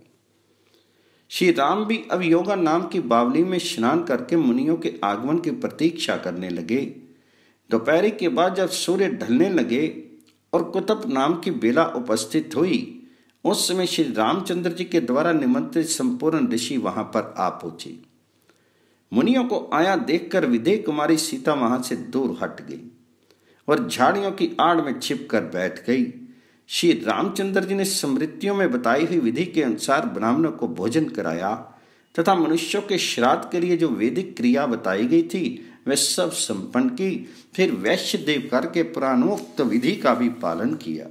श्री राम भी अब योगा नाम की बावली में स्नान करके मुनियों के आगमन की प्रतीक्षा करने लगे। दोपहर के बाद जब सूर्य ढलने लगे और कुतुब नाम की बेला उपस्थित हुई, उस समय श्री रामचंद्र जी के द्वारा निमंत्रित संपूर्ण ऋषि वहां पर आ पहुंचे। मुनियों को आया देखकर विदेह कुमारी सीता वहां से दूर हट गई और झाड़ियों की आड़ में छिपकर बैठ गई। श्री रामचंद्र जी ने स्मृतियों में बताई हुई विधि के अनुसार ब्राह्मणों को भोजन कराया तथा मनुष्यों के श्राद्ध के लिए जो वैदिक क्रिया बताई गई थी वह सब संपन्न की। फिर वैश्य देव कर के पुराणोक्त विधि का भी पालन किया।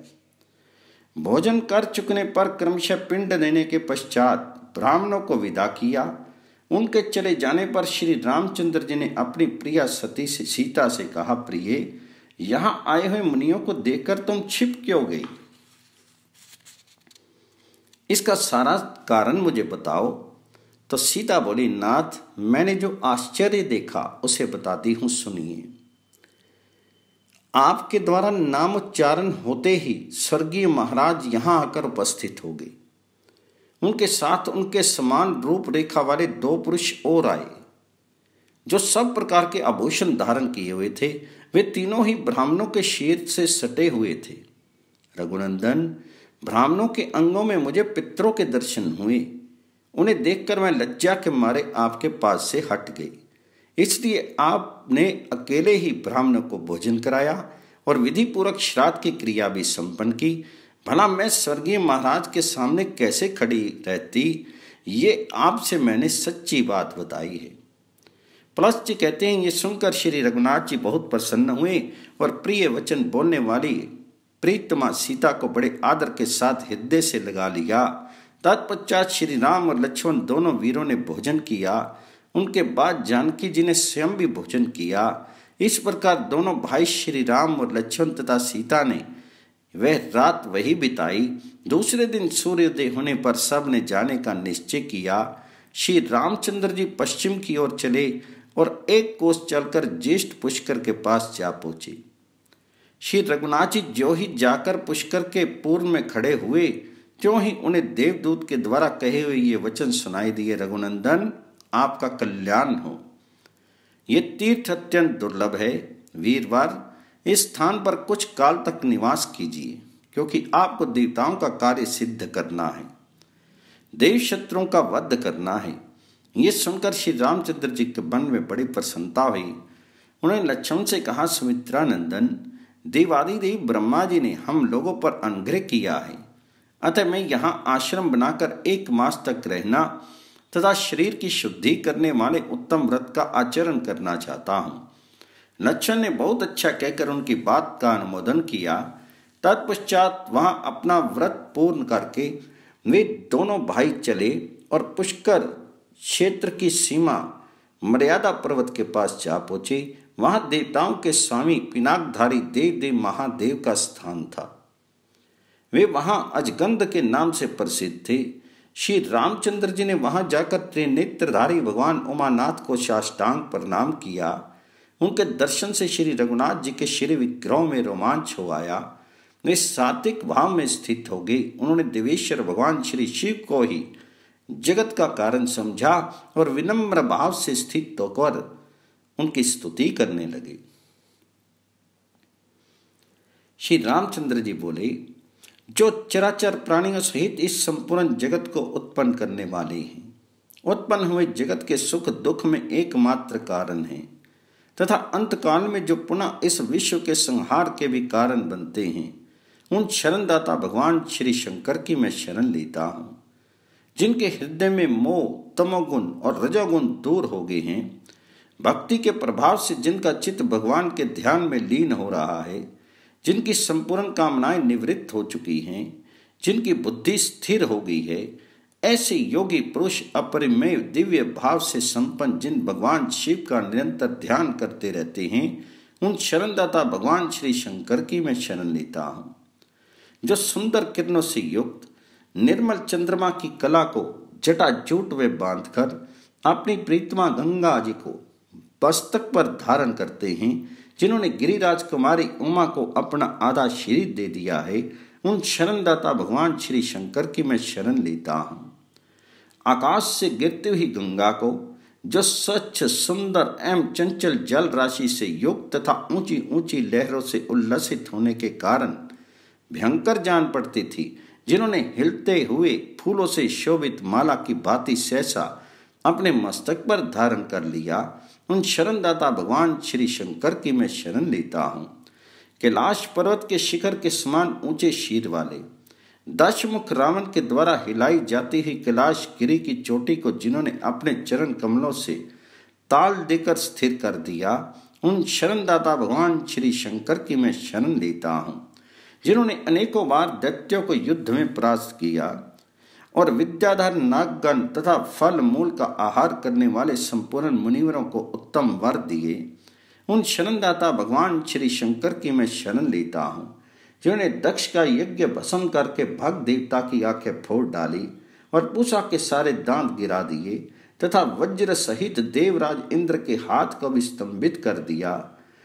भोजन कर चुकने पर क्रमशः पिंड देने के पश्चात ब्राह्मणों को विदा किया। उनके चले जाने पर श्री रामचंद्र जी ने अपनी प्रिया सती से सीता से कहा, प्रिय, यहाँ आए हुए मुनियों को देखकर तुम छिप क्यों गई? इसका सारा कारण मुझे बताओ। तो सीता बोली, नाथ, मैंने जो आश्चर्य देखा उसे बताती हूं, सुनिए। आपके द्वारा नाम उच्चारण होते ही स्वर्गीय महाराज यहां आकर उपस्थित हो गए। उनके साथ उनके समान रूप रेखा वाले दो पुरुष और आए जो सब प्रकार के आभूषण धारण किए हुए थे। वे तीनों ही ब्राह्मणों के शीर से सटे हुए थे। रघुनंदन, ब्राह्मणों के अंगों में मुझे पितरों के दर्शन हुए। उन्हें देखकर मैं लज्जा के मारे आपके पास से हट गई। इसलिए आपने अकेले ही ब्राह्मणों को भोजन कराया और विधि पूर्वक श्राद्ध की क्रिया भी संपन्न की। भला मैं स्वर्गीय महाराज के सामने कैसे खड़ी रहती? ये आपसे मैंने सच्ची बात बताई है। प्लस जी कहते हैं, ये सुनकर श्री रघुनाथ जी बहुत प्रसन्न हुए और प्रिय वचन बोलने वाली प्रीतमा सीता को बड़े आदर के साथ हृदय से लगा लिया। तत्पश्चात श्री राम और लक्ष्मण दोनों वीरों ने भोजन किया। उनके बाद जानकी जी ने स्वयं भी भोजन किया। इस प्रकार दोनों भाई श्री राम और लक्ष्मण तथा सीता ने वह रात वही बिताई। दूसरे दिन सूर्योदय होने पर सब ने जाने का निश्चय किया। श्री रामचंद्र जी पश्चिम की ओर चले और एक कोस चलकर ज्येष्ठ पुष्कर के पास जा पहुंचे। श्री रघुनाथ जी जो ही जाकर पुष्कर के पूर्व में खड़े हुए, त्यों ही उन्हें देवदूत के द्वारा कहे हुए ये वचन सुनाई दिए, रघुनंदन, आपका कल्याण हो। ये तीर्थ अत्यंत दुर्लभ है। वीरवार, इस स्थान पर कुछ काल तक निवास कीजिए, क्योंकि आपको देवताओं का कार्य सिद्ध करना है, देव शत्रुओं का वध करना है। ये सुनकर श्री रामचंद्र जी के मन में बड़ी प्रसन्नता हुई। उन्होंने लक्ष्मण से कहा, सुमित्रानंदन, देवादिदेव ब्रह्मा जी ने हम लोगों पर अनुग्रह किया है, अतः मैं यहाँ आश्रम बनाकर एक मास तक रहना तथा शरीर की शुद्धि करने वाले उत्तम व्रत का आचरण करना चाहता हूँ। लक्ष्मण ने बहुत अच्छा कहकर उनकी बात का अनुमोदन किया। तत्पश्चात वहां अपना व्रत पूर्ण करके वे दोनों भाई चले और पुष्कर क्षेत्र की सीमा मर्यादा पर्वत के पास जा पहुंचे। वहां देवताओं के स्वामी पिनाकधारी देव देव महादेव का स्थान था। वे वहां अजगंध के नाम से प्रसिद्ध थे। श्री रामचंद्र जी ने वहां जाकर त्रिनेत्रधारी भगवान उमानाथ को साष्टांग प्रणाम किया। उनके दर्शन से श्री रघुनाथ जी के श्री विग्रहों में रोमांच हो आया। वे सात्विक भाव में स्थित हो गए। उन्होंने देवेश्वर भगवान श्री शिव को ही जगत का कारण समझा और विनम्र भाव से स्थित होकर उनकी स्तुति करने लगे। श्री रामचंद्र जी बोले, जो चराचर प्राणियों सहित इस संपूर्ण जगत को उत्पन्न करने वाले हैं, उत्पन्न हुए जगत के सुख दुख में एकमात्र कारण हैं तथा अंतकाल में जो पुनः इस विश्व के संहार के भी कारण बनते हैं, उन शरणदाता भगवान श्री शंकर की मैं शरण लेता हूँ। जिनके हृदय में मोह, तमोगुण और रजोगुण दूर हो गए हैं, भक्ति के प्रभाव से जिनका चित्त भगवान के ध्यान में लीन हो रहा है, जिनकी संपूर्ण कामनाएं निवृत्त हो चुकी हैं, जिनकी बुद्धि स्थिर हो गई है, ऐसे योगी पुरुष अपरिमेय दिव्य भाव से संपन्न जिन भगवान शिव का निरंतर ध्यान करते रहते हैं, उन शरणदाता भगवान श्री शंकर की मैं शरण लेता हूँ। जो सुंदर किरणों से युक्त निर्मल चंद्रमा की कला को जटाजूट में बांधकर अपनी प्रीतमा गंगा जी को मस्तक पर धारण करते हैं, जिन्होंने गिरिराज कुमारी उमा को अपना आधा शरीर दे दिया है, उन शरणदाता भगवान श्री शंकर की मैं शरण लेता हूँ। आकाश से गिरती हुई गंगा को, जो स्वच्छ सुंदर एवं चंचल जल राशि से युक्त तथा ऊंची ऊंची लहरों से उल्लसित होने के कारण भयंकर जान पड़ती थी, जिन्होंने हिलते हुए फूलों से शोभित माला की भांति सहसा अपने मस्तक पर धारण कर लिया, उन शरणदाता भगवान श्री शंकर की मैं शरण लेता हूँ। कैलाश पर्वत के शिखर के समान ऊंचे शीर वाले दशमुख रावण के द्वारा हिलाई जाती हुई कैलाश गिरी की चोटी को जिन्होंने अपने चरण कमलों से ताल देकर स्थिर कर दिया, उन शरणदाता भगवान श्री शंकर की मैं शरण लेता हूँ। जिन्होंने अनेकों बार दैत्यों को युद्ध में परास्त किया और विद्याधर नागगण तथा फल मूल का आहार करने वाले संपूर्ण मुनिवरों को उत्तम वर दिए, उन शरणदाता भगवान श्री शंकर की मैं शरण लेता हूँ। जिन्होंने दक्ष का यज्ञ भस्म करके भग देवता की आंखें फोड़ डाली और पूषा के सारे दांत गिरा दिए तथा वज्र सहित देवराज इंद्र के हाथ को भी स्तंभित कर दिया,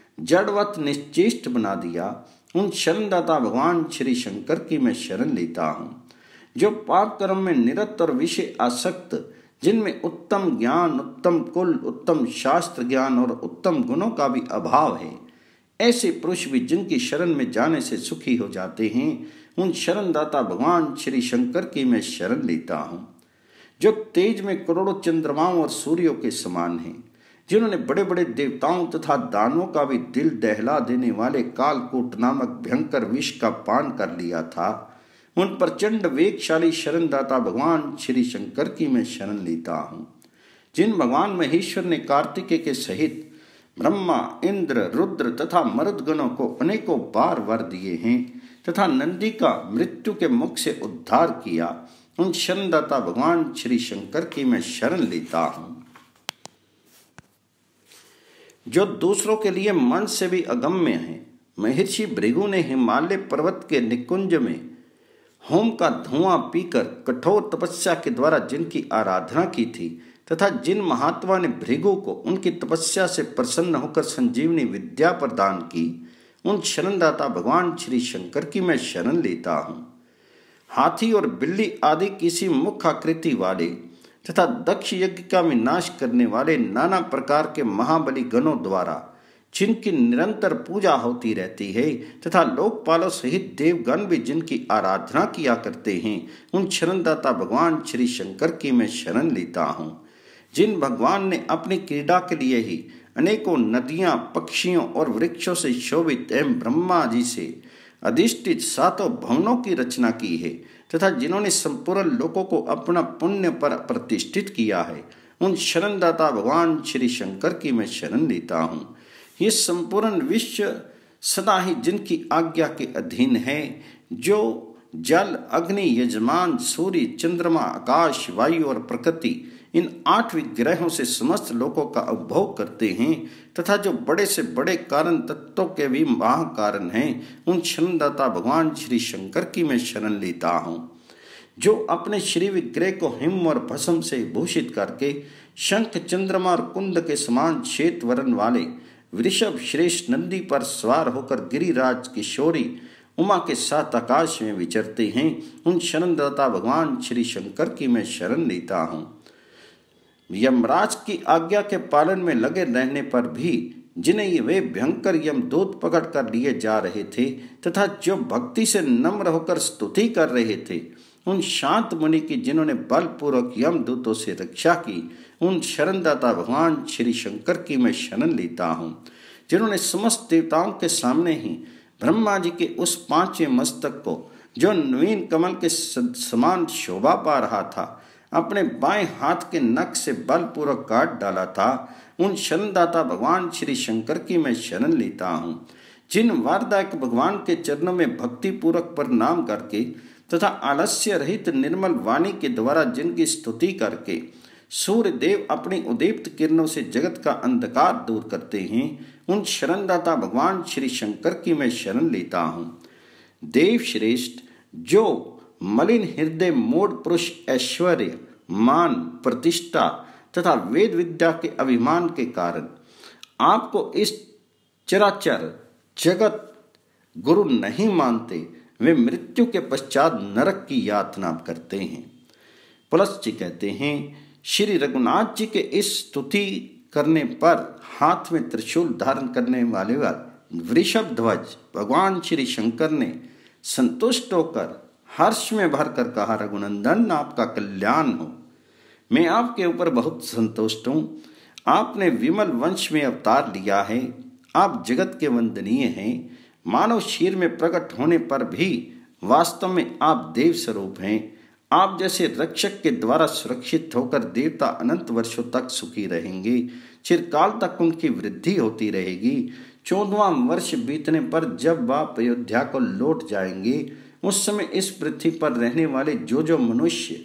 जड़वत निश्चेष्ट बना दिया, उन शरणदाता भगवान श्री शंकर की मैं शरण लेता हूँ। जो पाप कर्म में निरत और विषय आसक्त, जिनमें उत्तम ज्ञान, उत्तम कुल, उत्तम शास्त्र ज्ञान और उत्तम गुणों का भी अभाव है, ऐसे पुरुष भी जिनकी शरण में जाने से सुखी हो जाते हैं, उन शरणदाता भगवान श्री शंकर की मैं शरण लेता हूँ। जो तेज में करोड़ों चंद्रमाओं और सूर्यों के समान हैं, जिन्होंने बड़े बड़े देवताओं तथा दानवों का भी दिल दहला देने वाले कालकूट नामक भयंकर विष का पान कर लिया था, उन प्रचंड वेगशाली शरणदाता भगवान श्री शंकर की मैं शरण लेता हूँ। जिन भगवान महेश्वर ने कार्तिकेय के सहित ब्रह्मा, इंद्र, रुद्र तथा मरुदगणों को अनेकों बार वर दिए हैं तथा नंदी का मृत्यु के मुख से उद्धार किया, उन शरणदाता भगवान श्री शंकर की मैं शरण लेता हूँ। जो दूसरों के लिए मन से भी अगम्य है, महर्षि भृगु ने हिमालय पर्वत के निकुंज में होम का धुआं पीकर कठोर तपस्या के द्वारा जिनकी आराधना की थी तथा जिन महात्मा ने भृगु को उनकी तपस्या से प्रसन्न होकर संजीवनी विद्या प्रदान की, उन शरणदाता भगवान श्री शंकर की मैं शरण लेता हूँ। हाथी और बिल्ली आदि किसी मुख आकृति वाले तथा दक्ष यज्ञ का विनाश करने वाले नाना प्रकार के महाबली गणों द्वारा जिनकी निरंतर पूजा होती रहती है तथा लोकपालों सहित देवगण भी जिनकी आराधना किया करते हैं, उन शरणदाता भगवान श्री शंकर की मैं शरण लेता हूँ। जिन भगवान ने अपनी क्रीड़ा के लिए ही अनेकों नदियां, पक्षियों और वृक्षों से शोभित एवं ब्रह्मा जी से अधिष्ठित सातों भवनों की रचना की है तथा जिन्होंने संपूर्ण लोकों को अपना पुण्य पर प्रतिष्ठित किया है, उन शरणदाता भगवान श्री शंकर की मैं शरण लेता हूँ। ये संपूर्ण विश्व सदा ही जिनकी आज्ञा के अधीन है, जो जल, अग्नि, यजमान, सूर्य, चंद्रमा, आकाश, वायु और प्रकृति इन आठ विग्रहों से समस्त लोकों का उपभोग करते हैं तथा जो बड़े से बड़े कारण तत्वों के भी महाकारण हैं, उन शरणदाता भगवान श्री शंकर की मैं शरण लेता हूँ। जो अपने श्री विग्रह को हिम और भस्म से भूषित करके शंख, चंद्रमा और कुंद के समान श्वेत वर्ण वाले वृषभ श्रेष्ठ नंदी पर सवार होकर गिरिराज किशोरी उमा के साथ आकाश में विचरते हैं, उन शरणदाता भगवान श्री शंकर की मैं शरण लेता हूँ। यमराज की आज्ञा के पालन में लगे रहने पर भी जिन्हें वे भयंकर यमदूत पकड़ कर लिए जा रहे थे तथा जो भक्ति से नम्र होकर स्तुति कर रहे थे, उन शांत मुनि की जिन्होंने बलपूर्वक यमदूतों से रक्षा की, उन शरणदाता भगवान श्री शंकर की मैं शरण लेता हूँ, जिन्होंने समस्त देवताओं के सामने ही ब्रह्मा जी के उस पांचवें मस्तक को, जो नवीन कमल के समान शोभा पा रहा था, अपने बाएं हाथ के नख से बलपूर्वक काट डाला था। उन शरणदाता भगवान श्री शंकर की मैं शरण लेता हूँ, जिन वारदायक भगवान के चरणों में भक्ति पूर्वक प्रणाम करके तथा आलस्य रहित निर्मल वाणी के द्वारा जिनकी स्तुति करके सूर्य देव अपनी उदीप्त किरणों से जगत का अंधकार दूर करते हैं, उन शरणदाता भगवान श्री शंकर की मैं शरण लेता हूँ। देव श्रेष्ठ, जो मलिन हृदय मूढ़ पुरुष ऐश्वर्य, मान, प्रतिष्ठा तथा वेद विद्या के अभिमान के कारण आपको इस चराचर जगत गुरु नहीं मानते, वे मृत्यु के पश्चात नरक की यातना करते हैं। पुलस्त जी कहते हैं, श्री रघुनाथ जी के इस स्तुति करने पर हाथ में त्रिशूल धारण करने वाले वृषभ ध्वज भगवान श्री शंकर ने संतुष्ट होकर हर्ष में भरकर कहा, रघुनंदन आपका कल्याण हो, मैं आपके ऊपर बहुत संतुष्ट हूँ। आपने विमल वंश में अवतार लिया है, आप जगत के वंदनीय हैं। मानव शरीर में प्रकट होने पर भी वास्तव में आप देव स्वरूप हैं। आप जैसे रक्षक के द्वारा सुरक्षित होकर देवता अनंत वर्षों तक सुखी रहेंगे, चिरकाल तक उनकी वृद्धि होती रहेगी। चौदहवां वर्ष बीतने पर जब आप अयोध्या को लौट जाएंगे, उस समय इस पृथ्वी पर रहने वाले जो जो मनुष्य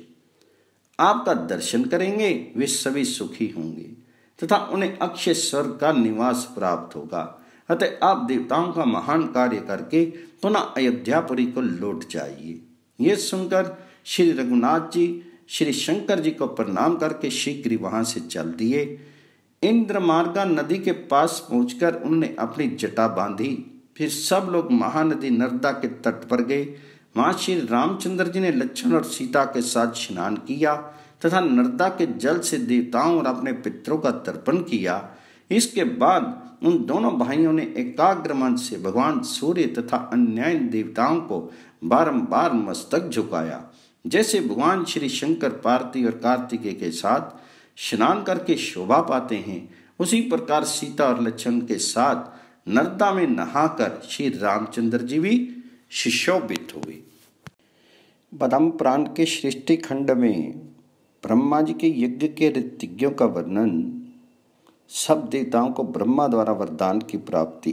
आपका दर्शन करेंगे, वे सभी सुखी होंगे तथा उन्हें अक्षय स्वर्ग का निवास प्राप्त होगा। अतः आप देवताओं का महान कार्य करके पुनः अयोध्यापुरी को लौट जाइए। ये सुनकर श्री रघुनाथ जी श्री शंकर जी को प्रणाम करके शीघ्र वहां से चल दिए। इंद्रमार्गा नदी के पास पहुंचकर उन्होंने अपनी जटा बांधी। फिर सब लोग महानदी नर्मदा के तट पर गए। वहां श्री रामचंद्र जी ने लक्ष्मण और सीता के साथ स्नान किया तथा नर्मदा के जल से देवताओं और अपने पितरों का तर्पण किया। इसके बाद उन दोनों भाइयों ने एकाग्र मन से भगवान सूर्य तथा अन्य देवताओं को बारंबार मस्तक झुकाया। जैसे भगवान श्री शंकर पार्वती और कार्तिकेय के साथ स्नान करके शोभा पाते हैं, उसी प्रकार सीता और लक्ष्मण के साथ नर्मदा में नहाकर श्री रामचंद्र जी भी सुशोभित हुए। पद्म पुराण के सृष्टि खंड में ब्रह्मा जी के यज्ञ के ऋतिज्ञों का वर्णन, सब देवताओं को ब्रह्मा द्वारा वरदान की प्राप्ति।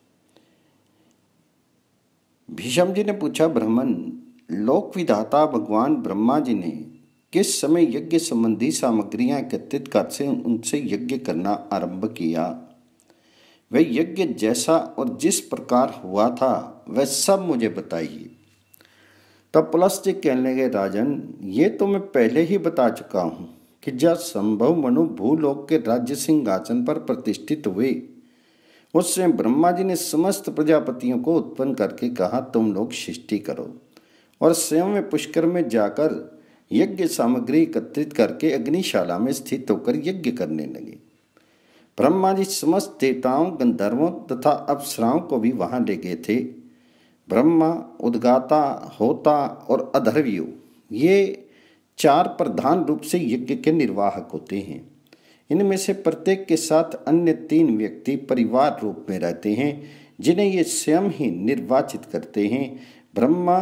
भीष्म जी ने पूछा, ब्राह्मण, लोक विधाता भगवान ब्रह्मा जी ने किस समय यज्ञ संबंधी सामग्रियां एकत्रित कर से उनसे यज्ञ करना आरंभ किया? वह यज्ञ जैसा और जिस प्रकार हुआ था वह सब मुझे बताइए। तब पुलस्त जी कहने लगे, राजन, ये तो मैं पहले ही बता चुका हूँ कि जब संभव मनु भूलोक के राज्य सिंहासन पर प्रतिष्ठित हुए, उस समय ब्रह्मा जी ने समस्त प्रजापतियों को उत्पन्न करके कहा, तुम लोग सृष्टि करो, और स्वयं में पुष्कर में जाकर यज्ञ सामग्री एकत्रित करके अग्निशाला में स्थित होकर यज्ञ करने लगे। ब्रह्मा जी समस्त देवताओं, गंधर्वों तथा अप्सराओं को भी वहां ले गए थे। ब्रह्मा, उद्गाता, होता और अधर्वयु, ये चार प्रधान रूप से यज्ञ के निर्वाहक होते हैं। इनमें से प्रत्येक के साथ अन्य तीन व्यक्ति परिवार रूप में रहते हैं, जिन्हें ये स्वयं ही निर्वाचित करते हैं। ब्रह्मा,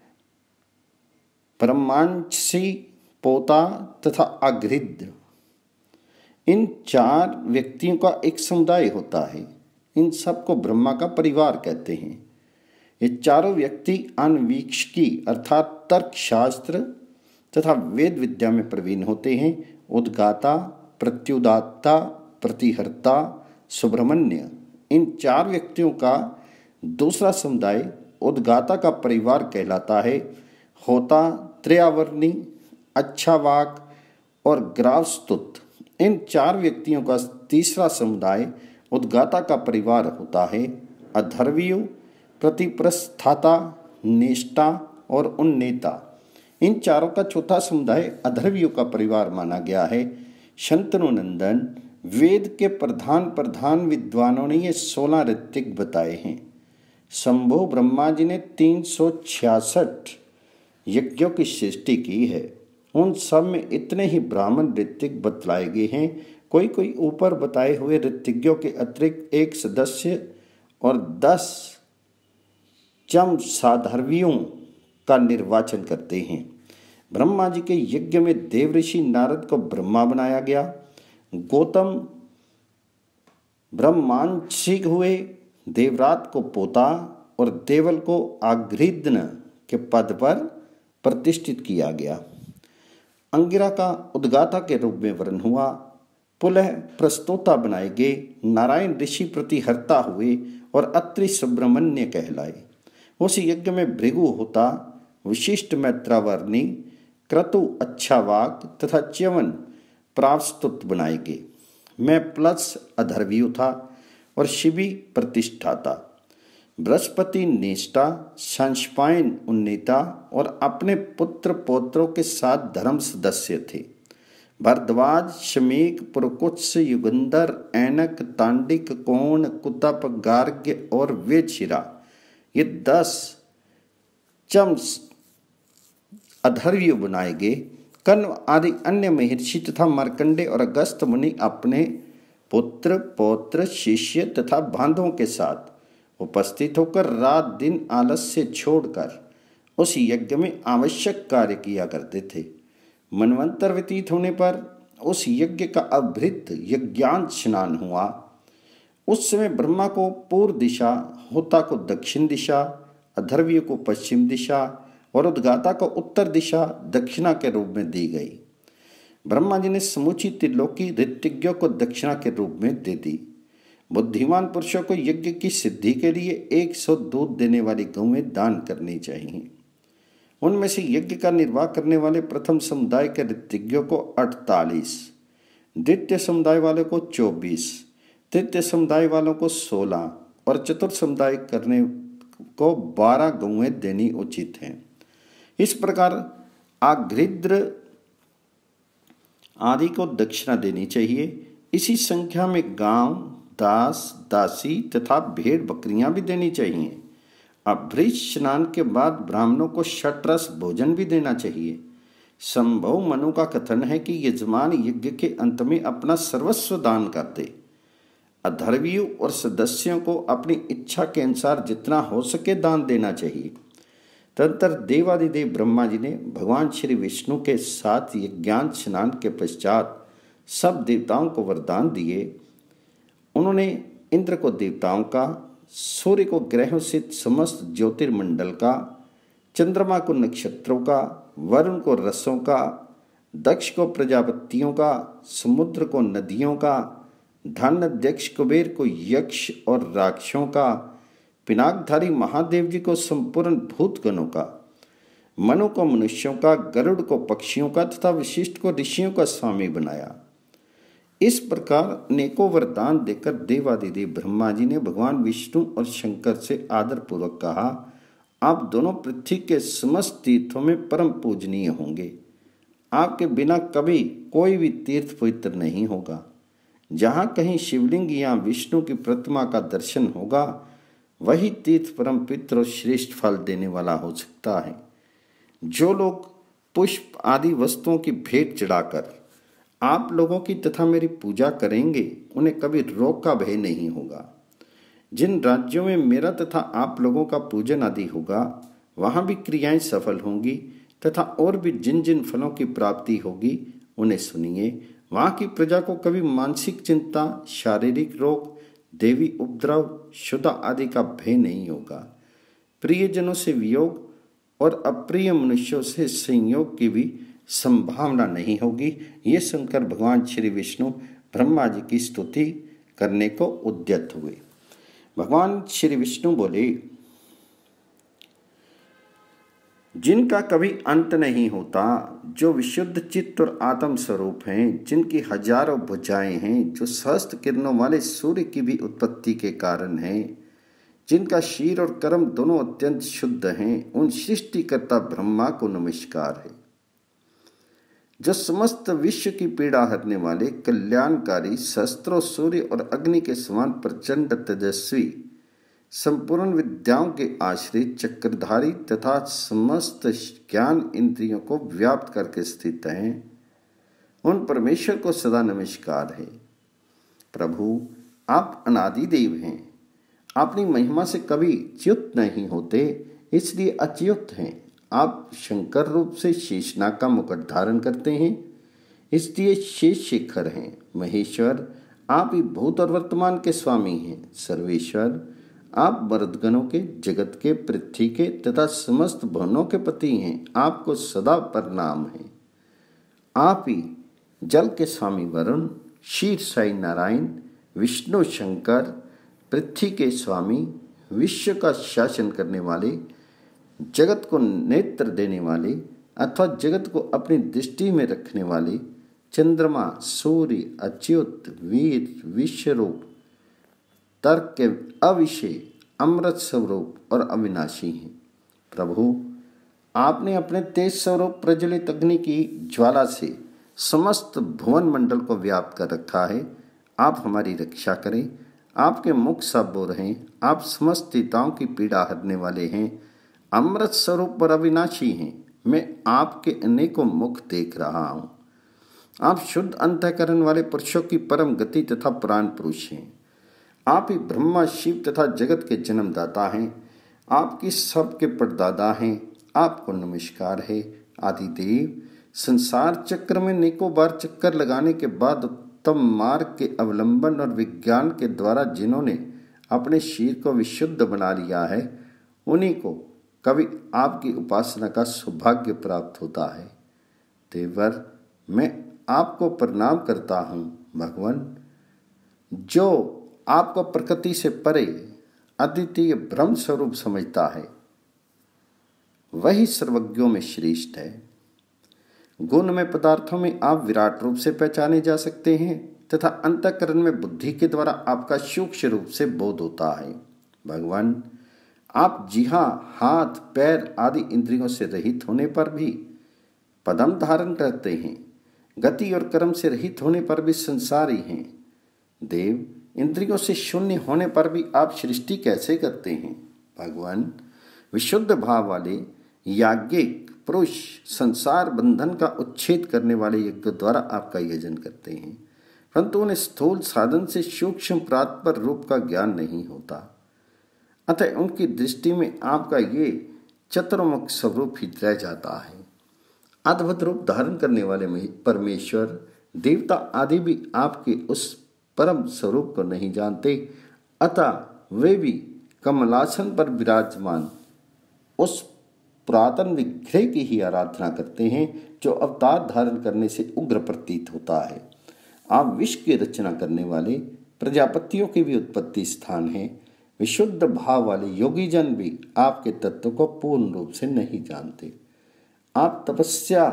ब्रह्मांशी, पोता तथा अघृद्ध, इन चार व्यक्तियों का एक समुदाय होता है। इन सबको ब्रह्मा का परिवार कहते हैं। ये चारों व्यक्ति अन्वीक्षकी अर्थात तर्क शास्त्र तथा वेद विद्या में प्रवीण होते हैं। उद्गाता, प्रत्युदाता, प्रतिहर्ता, सुब्रह्मण्य, इन चार व्यक्तियों का दूसरा समुदाय उद्गाता का परिवार कहलाता है। होता, त्र्यावर्णी, अच्छावाक और ग्रावस्तुत, इन चार व्यक्तियों का तीसरा समुदाय उद्गाता का परिवार होता है। अधर्वयु, प्रतिप्रस्थाता, नेष्टा और उन्नेता, इन चारों का चौथा समुदाय अधर्वियों का परिवार माना गया है। शंतनु नंदन, वेद के प्रधान प्रधान विद्वानों ने ये सोलह ऋत्विक बताए हैं। शंभु ब्रह्मा जी ने तीन सौ छियासठ यज्ञों की सृष्टि की है। उन सब में इतने ही ब्राह्मण ऋत्विक बतलाए गए हैं। कोई कोई ऊपर बताए हुए ऋत्विज्ञों के अतिरिक्त एक सदस्य और दस चम साधर्वियों का निर्वाचन करते हैं। ब्रह्मा जी के यज्ञ में देवऋषि नारद को ब्रह्मा बनाया गया। गौतम ब्रह्मांशिक हुए, देवरात को पोता और देवल को आघ्रिद्न के पद पर प्रतिष्ठित किया गया। अंगिरा का उद्गाता के रूप में वर्ण हुआ। पुलह प्रस्तोता बनाए गए। नारायण ऋषि प्रतिहर्ता हुए और अत्रि सुब्रमण्य कहलाए। उस यज्ञ में भृगु होता, विशिष्ट मैत्रावर्णी, क्रतु अच्छावाक तथा च्यवन प्रावस्तुत बनाए गए। मैं प्लस अधर्व्यू था और शिवी प्रतिष्ठाता, बृहस्पति नेष्टा, संस्पायन उन्नेता और अपने पुत्र पौत्रों के साथ धर्म सदस्य थे। भरद्वाज, शमीक, पुरकुत्स, युगंधर, ऐनक, तांडिक, कोण, कुतप, गार्ग्य और वेदशिरा, ये दस चम अधर्व्य बनाए गए। कण्व आदि अन्य महर्षि तथा मार्कंडे और अगस्त मुनि अपने पुत्र, पौत्र, शिष्य तथा बांधवों के साथ उपस्थित होकर रात दिन आलस्य छोड़कर उस यज्ञ में आवश्यक कार्य किया करते थे। मनवंतर व्यतीत होने पर उस यज्ञ का अभृत यज्ञांत स्नान हुआ। उस समय ब्रह्मा को पूर्व दिशा, होता को दक्षिण दिशा, अधर्व्य को पश्चिम दिशा और उद्गाता को उत्तर दिशा दक्षिणा के रूप में दी गई। ब्रह्मा जी ने समूची त्रिलोकी ऋत्विज्ञों को दक्षिणा के रूप में दे दी। बुद्धिमान पुरुषों को यज्ञ की सिद्धि के लिए एक सौ दूध देने वाली गौएं दान करनी चाहिए। उनमें से यज्ञ का निर्वाह करने वाले प्रथम समुदाय के ऋत्विज्ञों को अड़तालीस, द्वितीय समुदाय वाले को चौबीस, तृतीय समुदाय वालों को सोलह और चतुर्थ समुदाय करने को बारह गौएं देनी उचित हैं। इस प्रकार आघ्रिद्र आदि को दक्षिणा देनी चाहिए। इसी संख्या में गांव, दास, दासी तथा भेड़ बकरियां भी देनी चाहिए। अभ्रित स्नान के बाद ब्राह्मणों को षट्रस भोजन भी देना चाहिए। संभव मनु का कथन है कि यजमान यज्ञ के अंत में अपना सर्वस्व दान कर दे। अधर्वियों और सदस्यों को अपनी इच्छा के अनुसार जितना हो सके दान देना चाहिए। तदंतर देवादिदेव ब्रह्मा जी ने भगवान श्री विष्णु के साथ यज्ञांत स्नान के पश्चात सब देवताओं को वरदान दिए। उन्होंने इंद्र को देवताओं का, सूर्य को ग्रहों से समस्त ज्योतिर्मंडल का, चंद्रमा को नक्षत्रों का, वरुण को रसों का, दक्ष को प्रजापतियों का, समुद्र को नदियों का, धन अध्यक्ष कुबेर को यक्ष और राक्षसों का, पिनाकधारी महादेव जी को संपूर्ण भूतगणों का, मनु को मनुष्यों का, गरुड़ को पक्षियों का तथा वशिष्ठ को ऋषियों का स्वामी बनाया। इस प्रकार अनेकों वरदान देकर देवादिदेव ब्रह्मा जी ने भगवान विष्णु और शंकर से आदरपूर्वक कहा, आप दोनों पृथ्वी के समस्त तीर्थों में परम पूजनीय होंगे। आपके बिना कभी कोई भी तीर्थ पवित्र नहीं होगा। जहाँ कहीं शिवलिंग या विष्णु की प्रतिमा का दर्शन होगा, वही तीर्थ परम पवित्र और श्रेष्ठ फल देने वाला हो सकता है। जो लोग पुष्प आदि वस्तुओं की भेंट चढ़ाकर आप लोगों की तथा मेरी पूजा करेंगे, उन्हें कभी रोग का भय नहीं होगा। जिन राज्यों में मेरा तथा आप लोगों का पूजन आदि होगा, वहाँ भी क्रियाएं सफल होंगी तथा और भी जिन जिन फलों की प्राप्ति होगी उन्हें सुनिए। वहाँ की प्रजा को कभी मानसिक चिंता, शारीरिक रोग, देवी उपद्रव, शुदा आदि का भय नहीं होगा। प्रियजनों से वियोग और अप्रिय मनुष्यों से संयोग की भी संभावना नहीं होगी। ये सुनकर भगवान श्री विष्णु ब्रह्मा जी की स्तुति करने को उद्यत हुए। भगवान श्री विष्णु बोले, जिनका कभी अंत नहीं होता, जो विशुद्ध चित्त और आत्म स्वरूप हैं, जिनकी हजारों भुजाएं हैं, जो सहस्त्र किरणों वाले सूर्य की भी उत्पत्ति के कारण हैं, जिनका शीर और कर्म दोनों अत्यंत शुद्ध हैं, उन सृष्टिकर्ता ब्रह्मा को नमस्कार है। जो समस्त विश्व की पीड़ा हरने वाले कल्याणकारी, शस्त्रों, सूर्य और अग्नि के समान प्रचंड तेजस्वी, संपूर्ण विद्याओं के आश्रित, चक्रधारी तथा समस्त ज्ञान इंद्रियों को व्याप्त करके स्थित हैं, उन परमेश्वर को सदा नमस्कार है। प्रभु, आप अनादि देव हैं। अपनी महिमा से कभी च्युत नहीं होते, इसलिए अच्युत हैं। आप शंकर रूप से शेषनाग का मुकुट धारण करते हैं, इसलिए शेष शेखर हैं। महेश्वर, आप ही भूत और वर्तमान के स्वामी हैं। सर्वेश्वर, आप मर्दगणों के, जगत के, पृथ्वी के तथा समस्त भुवनों के पति हैं। आपको सदा प्रणाम है। आप ही जल के स्वामी वरुण, क्षीर साई नारायण, विष्णु शंकर, पृथ्वी के स्वामी, विश्व का शासन करने वाले, जगत को नेत्र देने वाले अथवा जगत को अपनी दृष्टि में रखने वाले, चंद्रमा, सूर्य, अच्युत, वीर, विश्वरूप, तर्क के अविषय, अमृत स्वरूप और अविनाशी हैं। प्रभु, आपने अपने तेज स्वरूप प्रज्वलित अग्नि की ज्वाला से समस्त भुवन मंडल को व्याप्त कर रखा है। आप हमारी रक्षा करें। आपके मुख सबो रहें। आप समस्त तीताओं की पीड़ा हरने वाले हैं, अमृत स्वरूप और अविनाशी हैं। मैं आपके अनेकों मुख देख रहा हूँ। आप शुद्ध अंतःकरण वाले पुरुषों की परम गति तथा प्राण पुरुष हैं। आप ही ब्रह्मा, शिव तथा जगत के जन्मदाता हैं। आपकी सबके परदादा हैं। आपको नमस्कार है। आदिदेव, संसार चक्र में नेकों बार चक्कर लगाने के बाद उत्तम मार्ग के अवलंबन और विज्ञान के द्वारा जिन्होंने अपने शीर को विशुद्ध बना लिया है, उन्हीं को कभी आपकी उपासना का सौभाग्य प्राप्त होता है। देवर, मैं आपको प्रणाम करता हूँ। भगवान, जो आपको प्रकृति से परे अद्वितीय ब्रह्म स्वरूप समझता है, वही सर्वज्ञों में श्रेष्ठ है। गुण में, पदार्थों में आप विराट रूप से पहचाने जा सकते हैं तथा अंतःकरण में बुद्धि के द्वारा आपका सूक्ष्म रूप से बोध होता है। भगवान, आप जिहा, हाथ, पैर आदि इंद्रियों से रहित होने पर भी पदम धारण करते हैं। गति और कर्म से रहित होने पर भी संसारी हैं। देव, इंद्रियों से शून्य होने पर भी आप सृष्टि कैसे करते हैं? भगवान, विशुद्ध भाव वाले याज्ञिक पुरुष संसार बंधन का उच्छेद करने वाले यज्ञ द्वारा आपका यजन करते हैं, परंतु उन्हें स्थूल साधन से सूक्ष्म प्रातपर रूप का ज्ञान नहीं होता। अतः उनकी दृष्टि में आपका ये चतुर्मुख स्वरूप ही रह जाता है। अद्भुत रूप धारण करने वाले परमेश्वर, देवता आदि भी आपके उस परम स्वरूप को नहीं जानते, अतः वे भी कमलासन पर विराजमान उस पुरातन विग्रह की ही आराधना करते हैं, जो अवतार धारण करने से उग्र प्रतीत होता है। आप विश्व की रचना करने वाले, प्रजापतियों के भी उत्पत्ति स्थान हैं। विशुद्ध भाव वाले योगी जन भी आपके तत्व को पूर्ण रूप से नहीं जानते। आप तपस्या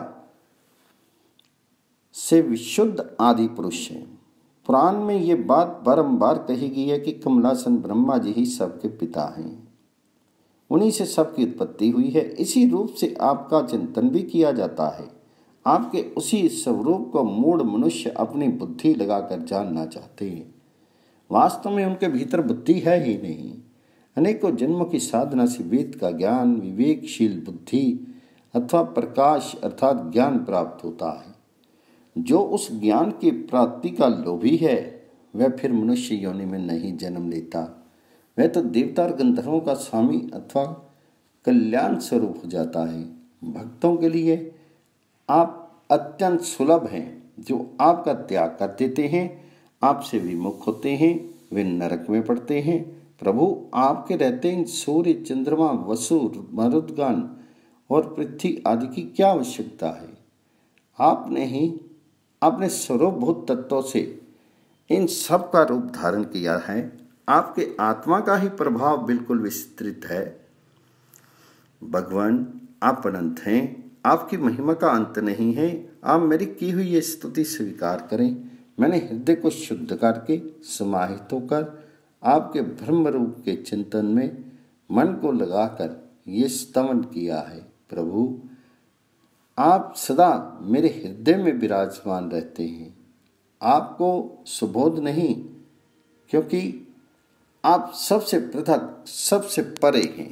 से विशुद्ध आदि पुरुष हैं। पुराण में ये बात बारंबार कही गई है कि कमलासन ब्रह्मा जी ही सबके पिता हैं, उन्हीं से सबकी उत्पत्ति हुई है। इसी रूप से आपका चिंतन भी किया जाता है। आपके उसी स्वरूप को मूढ़ मनुष्य अपनी बुद्धि लगाकर जानना चाहते हैं। वास्तव में उनके भीतर बुद्धि है ही नहीं। अनेकों जन्मों की साधना से वेद का ज्ञान, विवेकशील बुद्धि अथवा प्रकाश अर्थात ज्ञान प्राप्त होता है। जो उस ज्ञान की प्राप्ति का लोभी है, वह फिर मनुष्य योनि में नहीं जन्म लेता। वह तो देवता और गंधर्वों का स्वामी अथवा कल्याण स्वरूप हो जाता है। भक्तों के लिए आप अत्यंत सुलभ हैं, जो आपका त्याग कर देते हैं, आपसे विमुख होते हैं, वे नरक में पड़ते हैं। प्रभु, आपके रहते इन सूर्य, चंद्रमा, वसु, मरुदगण और पृथ्वी आदि की क्या आवश्यकता है? आपने ही अपने स्वरूपभूत तत्वों से इन सब का रूप धारण किया है। आपके आत्मा का ही प्रभाव बिल्कुल विस्तृत है। भगवान, आप अनंत हैं, आपकी महिमा का अंत नहीं है। आप मेरी की हुई ये स्तुति स्वीकार करें। मैंने हृदय को शुद्ध करके समाहित होकर आपके ब्रह्म रूप के चिंतन में मन को लगाकर ये स्तवन किया है। प्रभु, आप सदा मेरे हृदय में विराजमान रहते हैं। आपको सुबोध नहीं, क्योंकि आप सबसे पृथक, सबसे परे हैं।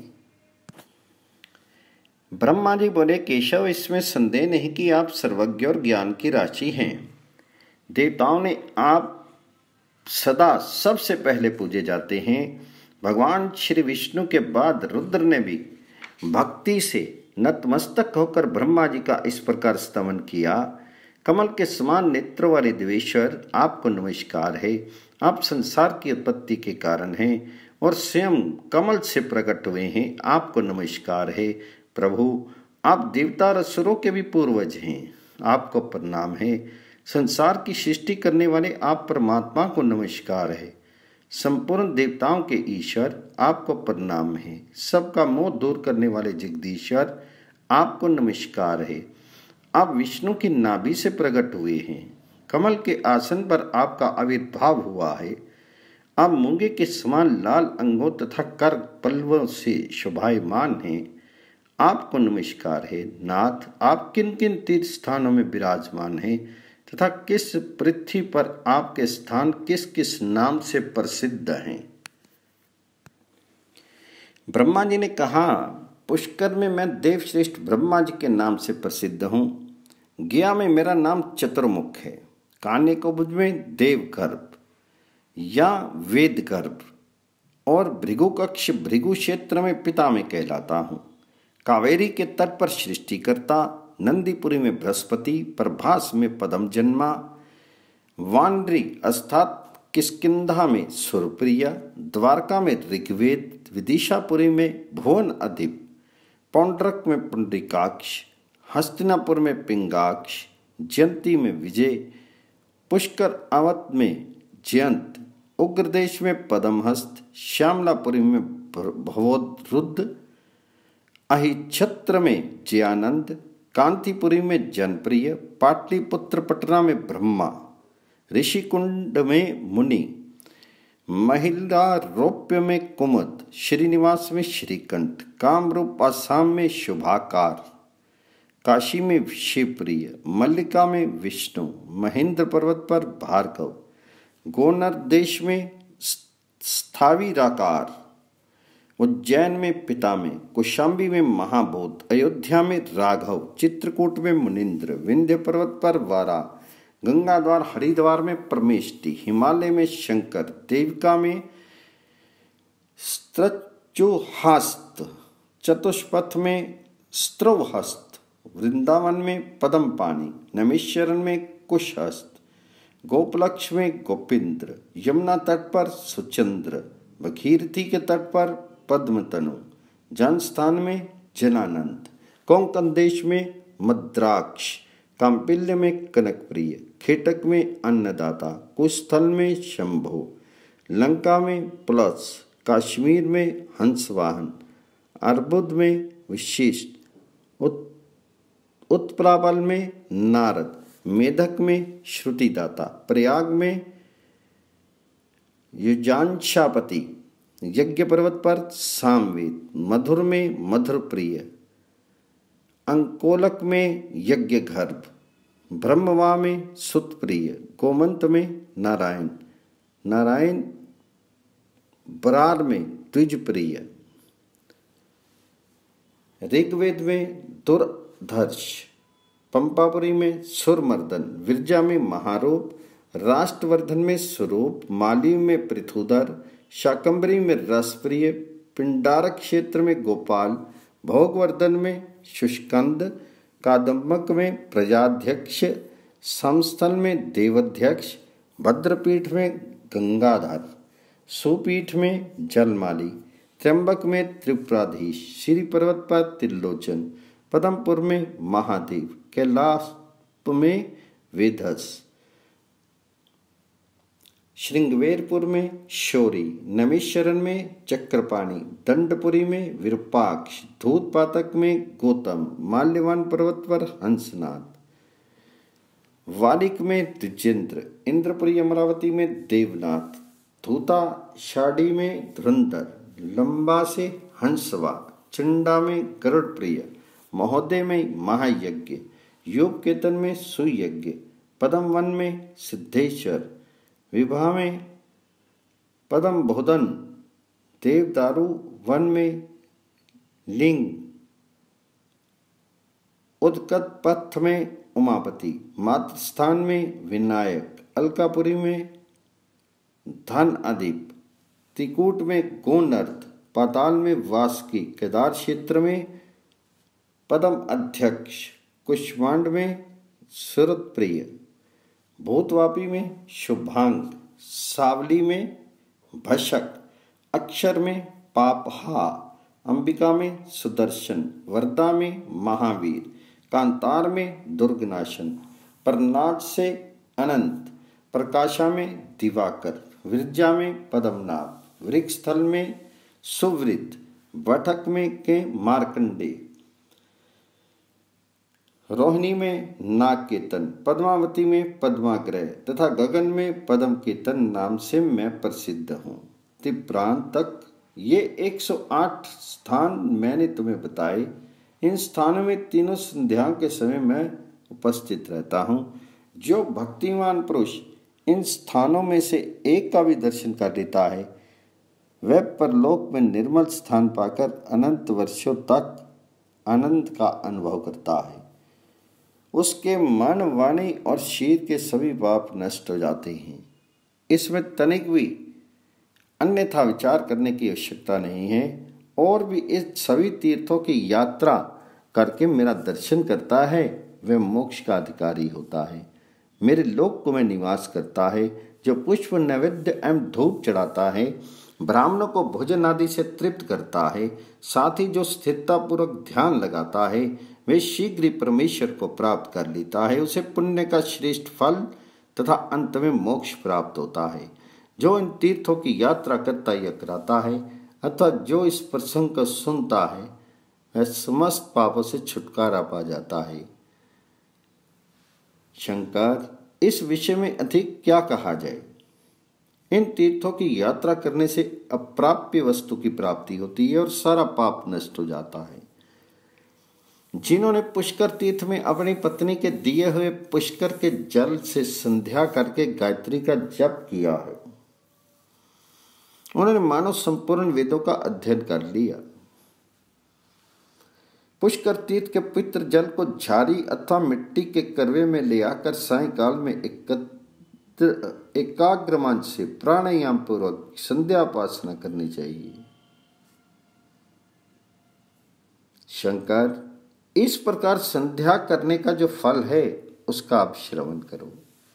ब्रह्मा जी बोले, केशव, इसमें संदेह नहीं कि आप सर्वज्ञ और ज्ञान की राशि हैं। देवताओं ने आप सदा सबसे पहले पूजे जाते हैं। भगवान श्री विष्णु के बाद रुद्र ने भी भक्ति से नतमस्तक होकर ब्रह्मा जी का इस प्रकार स्तवन किया। कमल के समान नेत्र वाले देवेश्वर, आपको नमस्कार है। आप संसार की उत्पत्ति के कारण हैं और स्वयं कमल से प्रकट हुए हैं। आपको नमस्कार है। प्रभु, आप देवता और असुरों के भी पूर्वज हैं। आपको प्रणाम है। संसार की सृष्टि करने वाले आप परमात्मा को नमस्कार है। संपूर्ण देवताओं के ईश्वर, आपको प्रणाम है। सबका मोह दूर करने वाले जगदीश्वर, आपको नमस्कार है। आप विष्णु की नाभि से प्रकट हुए हैं। कमल के आसन पर आपका आविर्भाव हुआ है। आप मूंगे के समान लाल अंगों तथा कर पल्लवों से शोभायमान हैं। आपको नमस्कार है। नाथ, आप किन किन तीर्थ स्थानों में विराजमान हैं तथा किस पृथ्वी पर आपके स्थान किस किस नाम से प्रसिद्ध हैं? ब्रह्मा जी ने कहा, पुष्कर में मैं देवश्रेष्ठ ब्रह्मा जी के नाम से प्रसिद्ध हूँ। गया में मेरा नाम चतुर्मुख है। कान्यकुब्ज में देवगर्भ या वेदगर्भ और भृगुकक्ष भृगु क्षेत्र में पिता में कहलाता हूँ। कावेरी के तट पर सृष्टिकर्ता, नंदीपुरी में बृहस्पति, प्रभास में पद्म जन्मा, वानरी अर्थात किष्किंधा में सुरप्रिया, द्वारका में ऋग्वेद, विदिशापुरी में भुवन अधिप, पौंड्रक में पुंडरीकाक्ष, हस्तिनापुर में पिंगाक्ष, जयंती में विजय, पुष्कर अवत में जयंत, उग्रदेश में पद्महस्त, श्यामलापुरी में भवोद्रुद्ध, अहिछत्र में जयानंद, कांतिपुरी में जनप्रिय, पाटलिपुत्र पटना में ब्रह्मा, ऋषिकुंड में मुनि, महिलारोप्य में कुमुद, श्रीनिवास में श्रीकंठ, कामरूप आसाम में शुभाकार, काशी में शिवप्रिय, मल्लिका में विष्णु, महेंद्र पर्वत पर भार्गव, गोनर देश में स्थावीराकार, उज्जैन में पिता में, कौशाम्बी में महाबोध, अयोध्या में राघव, चित्रकूट में मुनिंद्र, विंध्य पर्वत पर वारा, गंगा द्वार हरिद्वार में परमेष्टि, हिमालय में शंकर, देविका में स्त्रचुहास्त, चतुष्पथ में स्त्रवहस्त, वृंदावन में पद्मपाणि, नमेश्वरन में कुशहस्त, गोपलक्ष में गोपिंद्र, यमुना तट पर सुचंद्र, भगीरथी के तट पर पद्मतनु, जनस्थान में जनानंद, कोंकण देश में मद्राक्ष, कांपिल्य में कनकप्रिय, खेटक में अन्नदाता, कुस्थल में शंभो, लंका में प्लस, कश्मीर में हंसवाहन, अर्बुद में विशिष्ट, उत, उत्प्लावल में नारद, मेधक में श्रुतिदाता, प्रयाग में युजांशापति, यज्ञ पर्वत पर सामवेद, मधुर में मधुरप्रिय, अंकोलक में यज्ञ गर्भ, ब्रह्मवा में सुतप्रिय, गोमंत में नारायण, नारायण बरार में द्विजप्रिय, ऋग्वेद में दुर्धर्ष, पंपापुरी में सुरमर्दन, विरजा में महारूप, राष्ट्रवर्धन में स्वरूप, माली में पृथुधर, शाकंबरी में रसप्रिय, पिंडारक क्षेत्र में गोपाल, भोगवर्धन में शुष्कंद, कादम्बक में प्रजाध्यक्ष, समस्थल में देवाध्यक्ष, भद्रपीठ में गंगाधर, सुपीठ में जलमाली, त्र्यंबक में त्रिपुराधीश, श्री पर्वत पर त्रिलोचन, पद्मपुर में महादेव, कैलाश में वेदस, श्रृंगवेरपुर में शौरी, नमेश्वरन में चक्रपाणि, दंडपुरी में विरूपाक्ष, धूतपातक में गौतम, माल्यवान पर्वत पर हंसनाथ, वालिक में द्विजेंद्र, इंद्रपुरी अमरावती में देवनाथ, धूता शाड़ी में धुरंधर, लंबा से हंसवा, चिंडा में गरुड़ प्रिय, महोदय में महायज्ञ, योग केतन में सुयज्ञ, पदम वन में सिद्धेश्वर, विभा में पदम बोधन, देवदारू वन में लिंग, उदकत पथ में उमापति, मातृस्थान में विनायक, अलकापुरी में धन अदीप, त्रिकूट में गोनर्थ, पाताल में वासुकी, केदार क्षेत्र में पदम अध्यक्ष, कुष्मांड में सुरत प्रिय, भूतवापी में शुभांग, सावली में भशक, अक्षर में पापहा, अंबिका में सुदर्शन, वर्धा में महावीर, कांतार में दुर्गनाशन, परनाट से अनंत, प्रकाशा में दिवाकर, विरजा में पद्मनाभ, वृक्षस्थल में सुवृत, बैठक में के मार्कंडे, रोहिणी में नागकेतन, पद्मावती में पद्माग्रह तथा गगन में पद्म केतन नाम से मैं प्रसिद्ध हूँ। तिप्रांत तक ये एक सौ आठ स्थान मैंने तुम्हें बताए। इन स्थानों में तीनों संध्याओं के समय मैं उपस्थित रहता हूँ। जो भक्तिमान पुरुष इन स्थानों में से एक का भी दर्शन कर लेता है वह परलोक में निर्मल स्थान पाकर अनंत वर्षों तक आनंद का अनुभव करता है। उसके मन, वाणी और शरीर के सभी पाप नष्ट हो जाते हैं। इसमें तनिक भी अन्यथा विचार करने की आवश्यकता नहीं है। और भी इस सभी तीर्थों की यात्रा करके मेरा दर्शन करता है वह मोक्ष का अधिकारी होता है, मेरे लोक में निवास करता है। जो पुष्प, नैवेद्य एवं धूप चढ़ाता है, ब्राह्मणों को भोजन आदि से तृप्त करता है, साथ ही जो स्थिरता पूर्वक ध्यान लगाता है वे शीघ्र ही परमेश्वर को प्राप्त कर लेता है। उसे पुण्य का श्रेष्ठ फल तथा अंत में मोक्ष प्राप्त होता है। जो इन तीर्थों की यात्रा करता या कराता है अथवा जो इस प्रसंग को सुनता है वह समस्त पापों से छुटकारा पा जाता है। शंकर, इस विषय में अधिक क्या कहा जाए? इन तीर्थों की यात्रा करने से अप्राप्य वस्तु की प्राप्ति होती है और सारा पाप नष्ट हो जाता है। जिन्होंने पुष्कर तीर्थ में अपनी पत्नी के दिए हुए पुष्कर के जल से संध्या करके गायत्री का जप किया है उन्होंने मानो संपूर्ण वेदों का अध्ययन कर लिया। पुष्कर तीर्थ के पवित्र जल को झाड़ी अथवा मिट्टी के करवे में ले आकर सायंकाल में एकत्र एकाग्र मन से प्राणायाम पूर्वक संध्या उपासना करनी चाहिए। शंकर, इस प्रकार संध्या करने का जो फल है उसका आप श्रवण करो।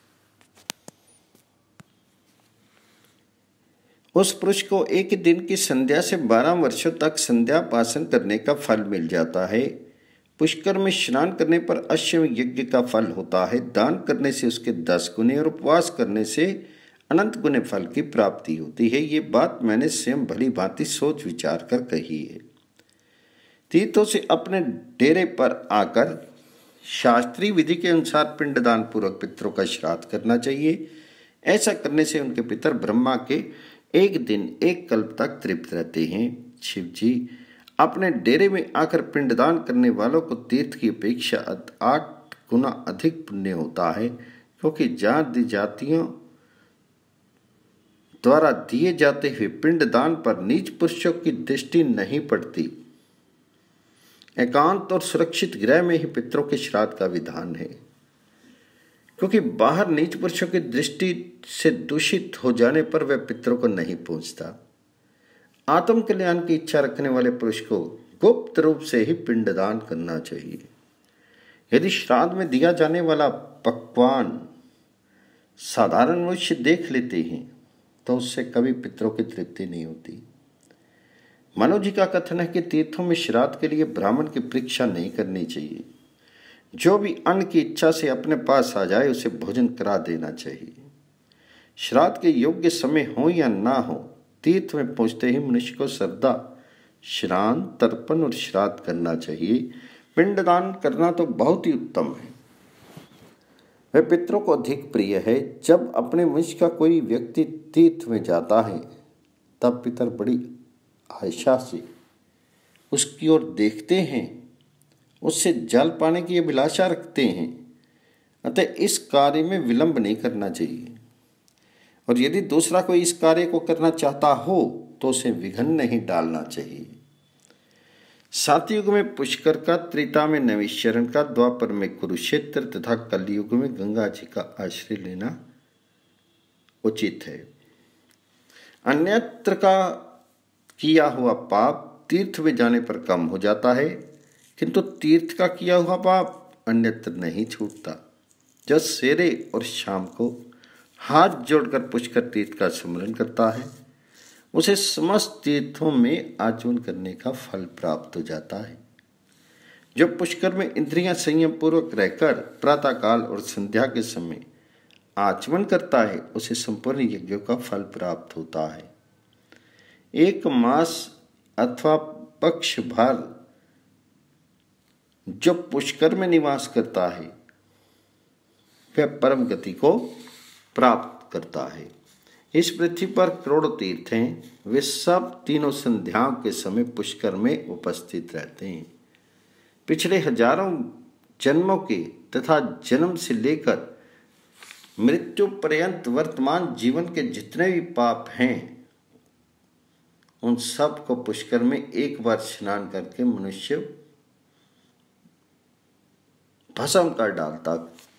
उस पुरुष को एक दिन की संध्या से बारह वर्षों तक संध्या उपासना करने का फल मिल जाता है। पुष्कर में स्नान करने पर अश्वमेध यज्ञ का फल होता है। दान करने से उसके दस गुने और उपवास करने से अनंत गुने फल की प्राप्ति होती है। ये बात मैंने स्वयं भली भांति सोच विचार कर कही है। तीर्थों से अपने डेरे पर आकर शास्त्रीय विधि के अनुसार पिंडदान पूर्वक पितरों का श्राद्ध करना चाहिए। ऐसा करने से उनके पितर ब्रह्मा के एक दिन एक कल्प तक तृप्त रहते हैं। शिव जी, अपने डेरे में आकर पिंडदान करने वालों को तीर्थ की अपेक्षा आठ गुना अधिक पुण्य होता है, क्योंकि जाति जातियों द्वारा दिए जाते हुए पिंडदान पर नीच पुरुषों की दृष्टि नहीं पड़ती। एकांत और सुरक्षित गृह में ही पितरों के श्राद्ध का विधान है, क्योंकि बाहर नीच पुरुषों की दृष्टि से दूषित हो जाने पर वह पितरों को नहीं पहुंचता। आत्म कल्याण की इच्छा रखने वाले पुरुष को गुप्त रूप से ही पिंडदान करना चाहिए। यदि श्राद्ध में दिया जाने वाला पकवान साधारण मनुष्य देख लेते हैं तो उससे कभी पितरों की तृप्ति नहीं होती। मनु जी का कथन है कि तीर्थों में श्राद्ध के लिए ब्राह्मण की परीक्षा नहीं करनी चाहिए। जो भी अन्न की इच्छा से अपने पास आ जाए उसे भोजन करा देना चाहिए। श्राद्ध के योग्य समय हो या ना हो, तीर्थ में पहुंचते ही मनुष्य को श्रद्धा, श्राद्ध, तर्पण और श्राद्ध करना चाहिए। पिंडदान करना तो बहुत ही उत्तम है। वह पितरों को अधिक प्रिय है। जब अपने वंश का कोई व्यक्ति तीर्थ में जाता है तब पितर बड़ी आशा से उसकी ओर देखते हैं, उससे जल पाने की अभिलाषा रखते हैं। अतः इस कार्य में विलंब नहीं करना चाहिए, और यदि दूसरा कोई इस कार्य को करना चाहता हो तो उसे विघ्न नहीं डालना चाहिए। सातयुग में पुष्कर का, त्रेता में नैमिषारण्य का, द्वापर में कुरुक्षेत्र तथा कलयुग में गंगा जी का आश्रय लेना उचित है। अन्यत्र का किया हुआ पाप तीर्थ में जाने पर कम हो जाता है, किंतु तीर्थ का किया हुआ पाप अन्यत्र नहीं छूटता। जब सवेरे और शाम को हाथ जोड़कर पुष्कर तीर्थ का स्मरण करता है, उसे समस्त तीर्थों में आचमन करने का फल प्राप्त हो जाता है। जो पुष्कर में इंद्रियां संयम पूर्वक रहकर प्रातःकाल और संध्या के समय आचमन करता है, उसे संपूर्ण यज्ञों का फल प्राप्त होता है। एक मास अथवा पक्ष भर जो पुष्कर में निवास करता है वह परम गति को प्राप्त करता है। इस पृथ्वी पर करोड़ों तीर्थ हैं, वे सब तीनों संध्याओं के समय पुष्कर में उपस्थित रहते हैं। पिछले हजारों जन्मों के तथा जन्म से लेकर मृत्यु पर्यंत वर्तमान जीवन के जितने भी पाप हैं, उन सब को पुष्कर में एक बार स्नान करके मनुष्य भस्म कर डालता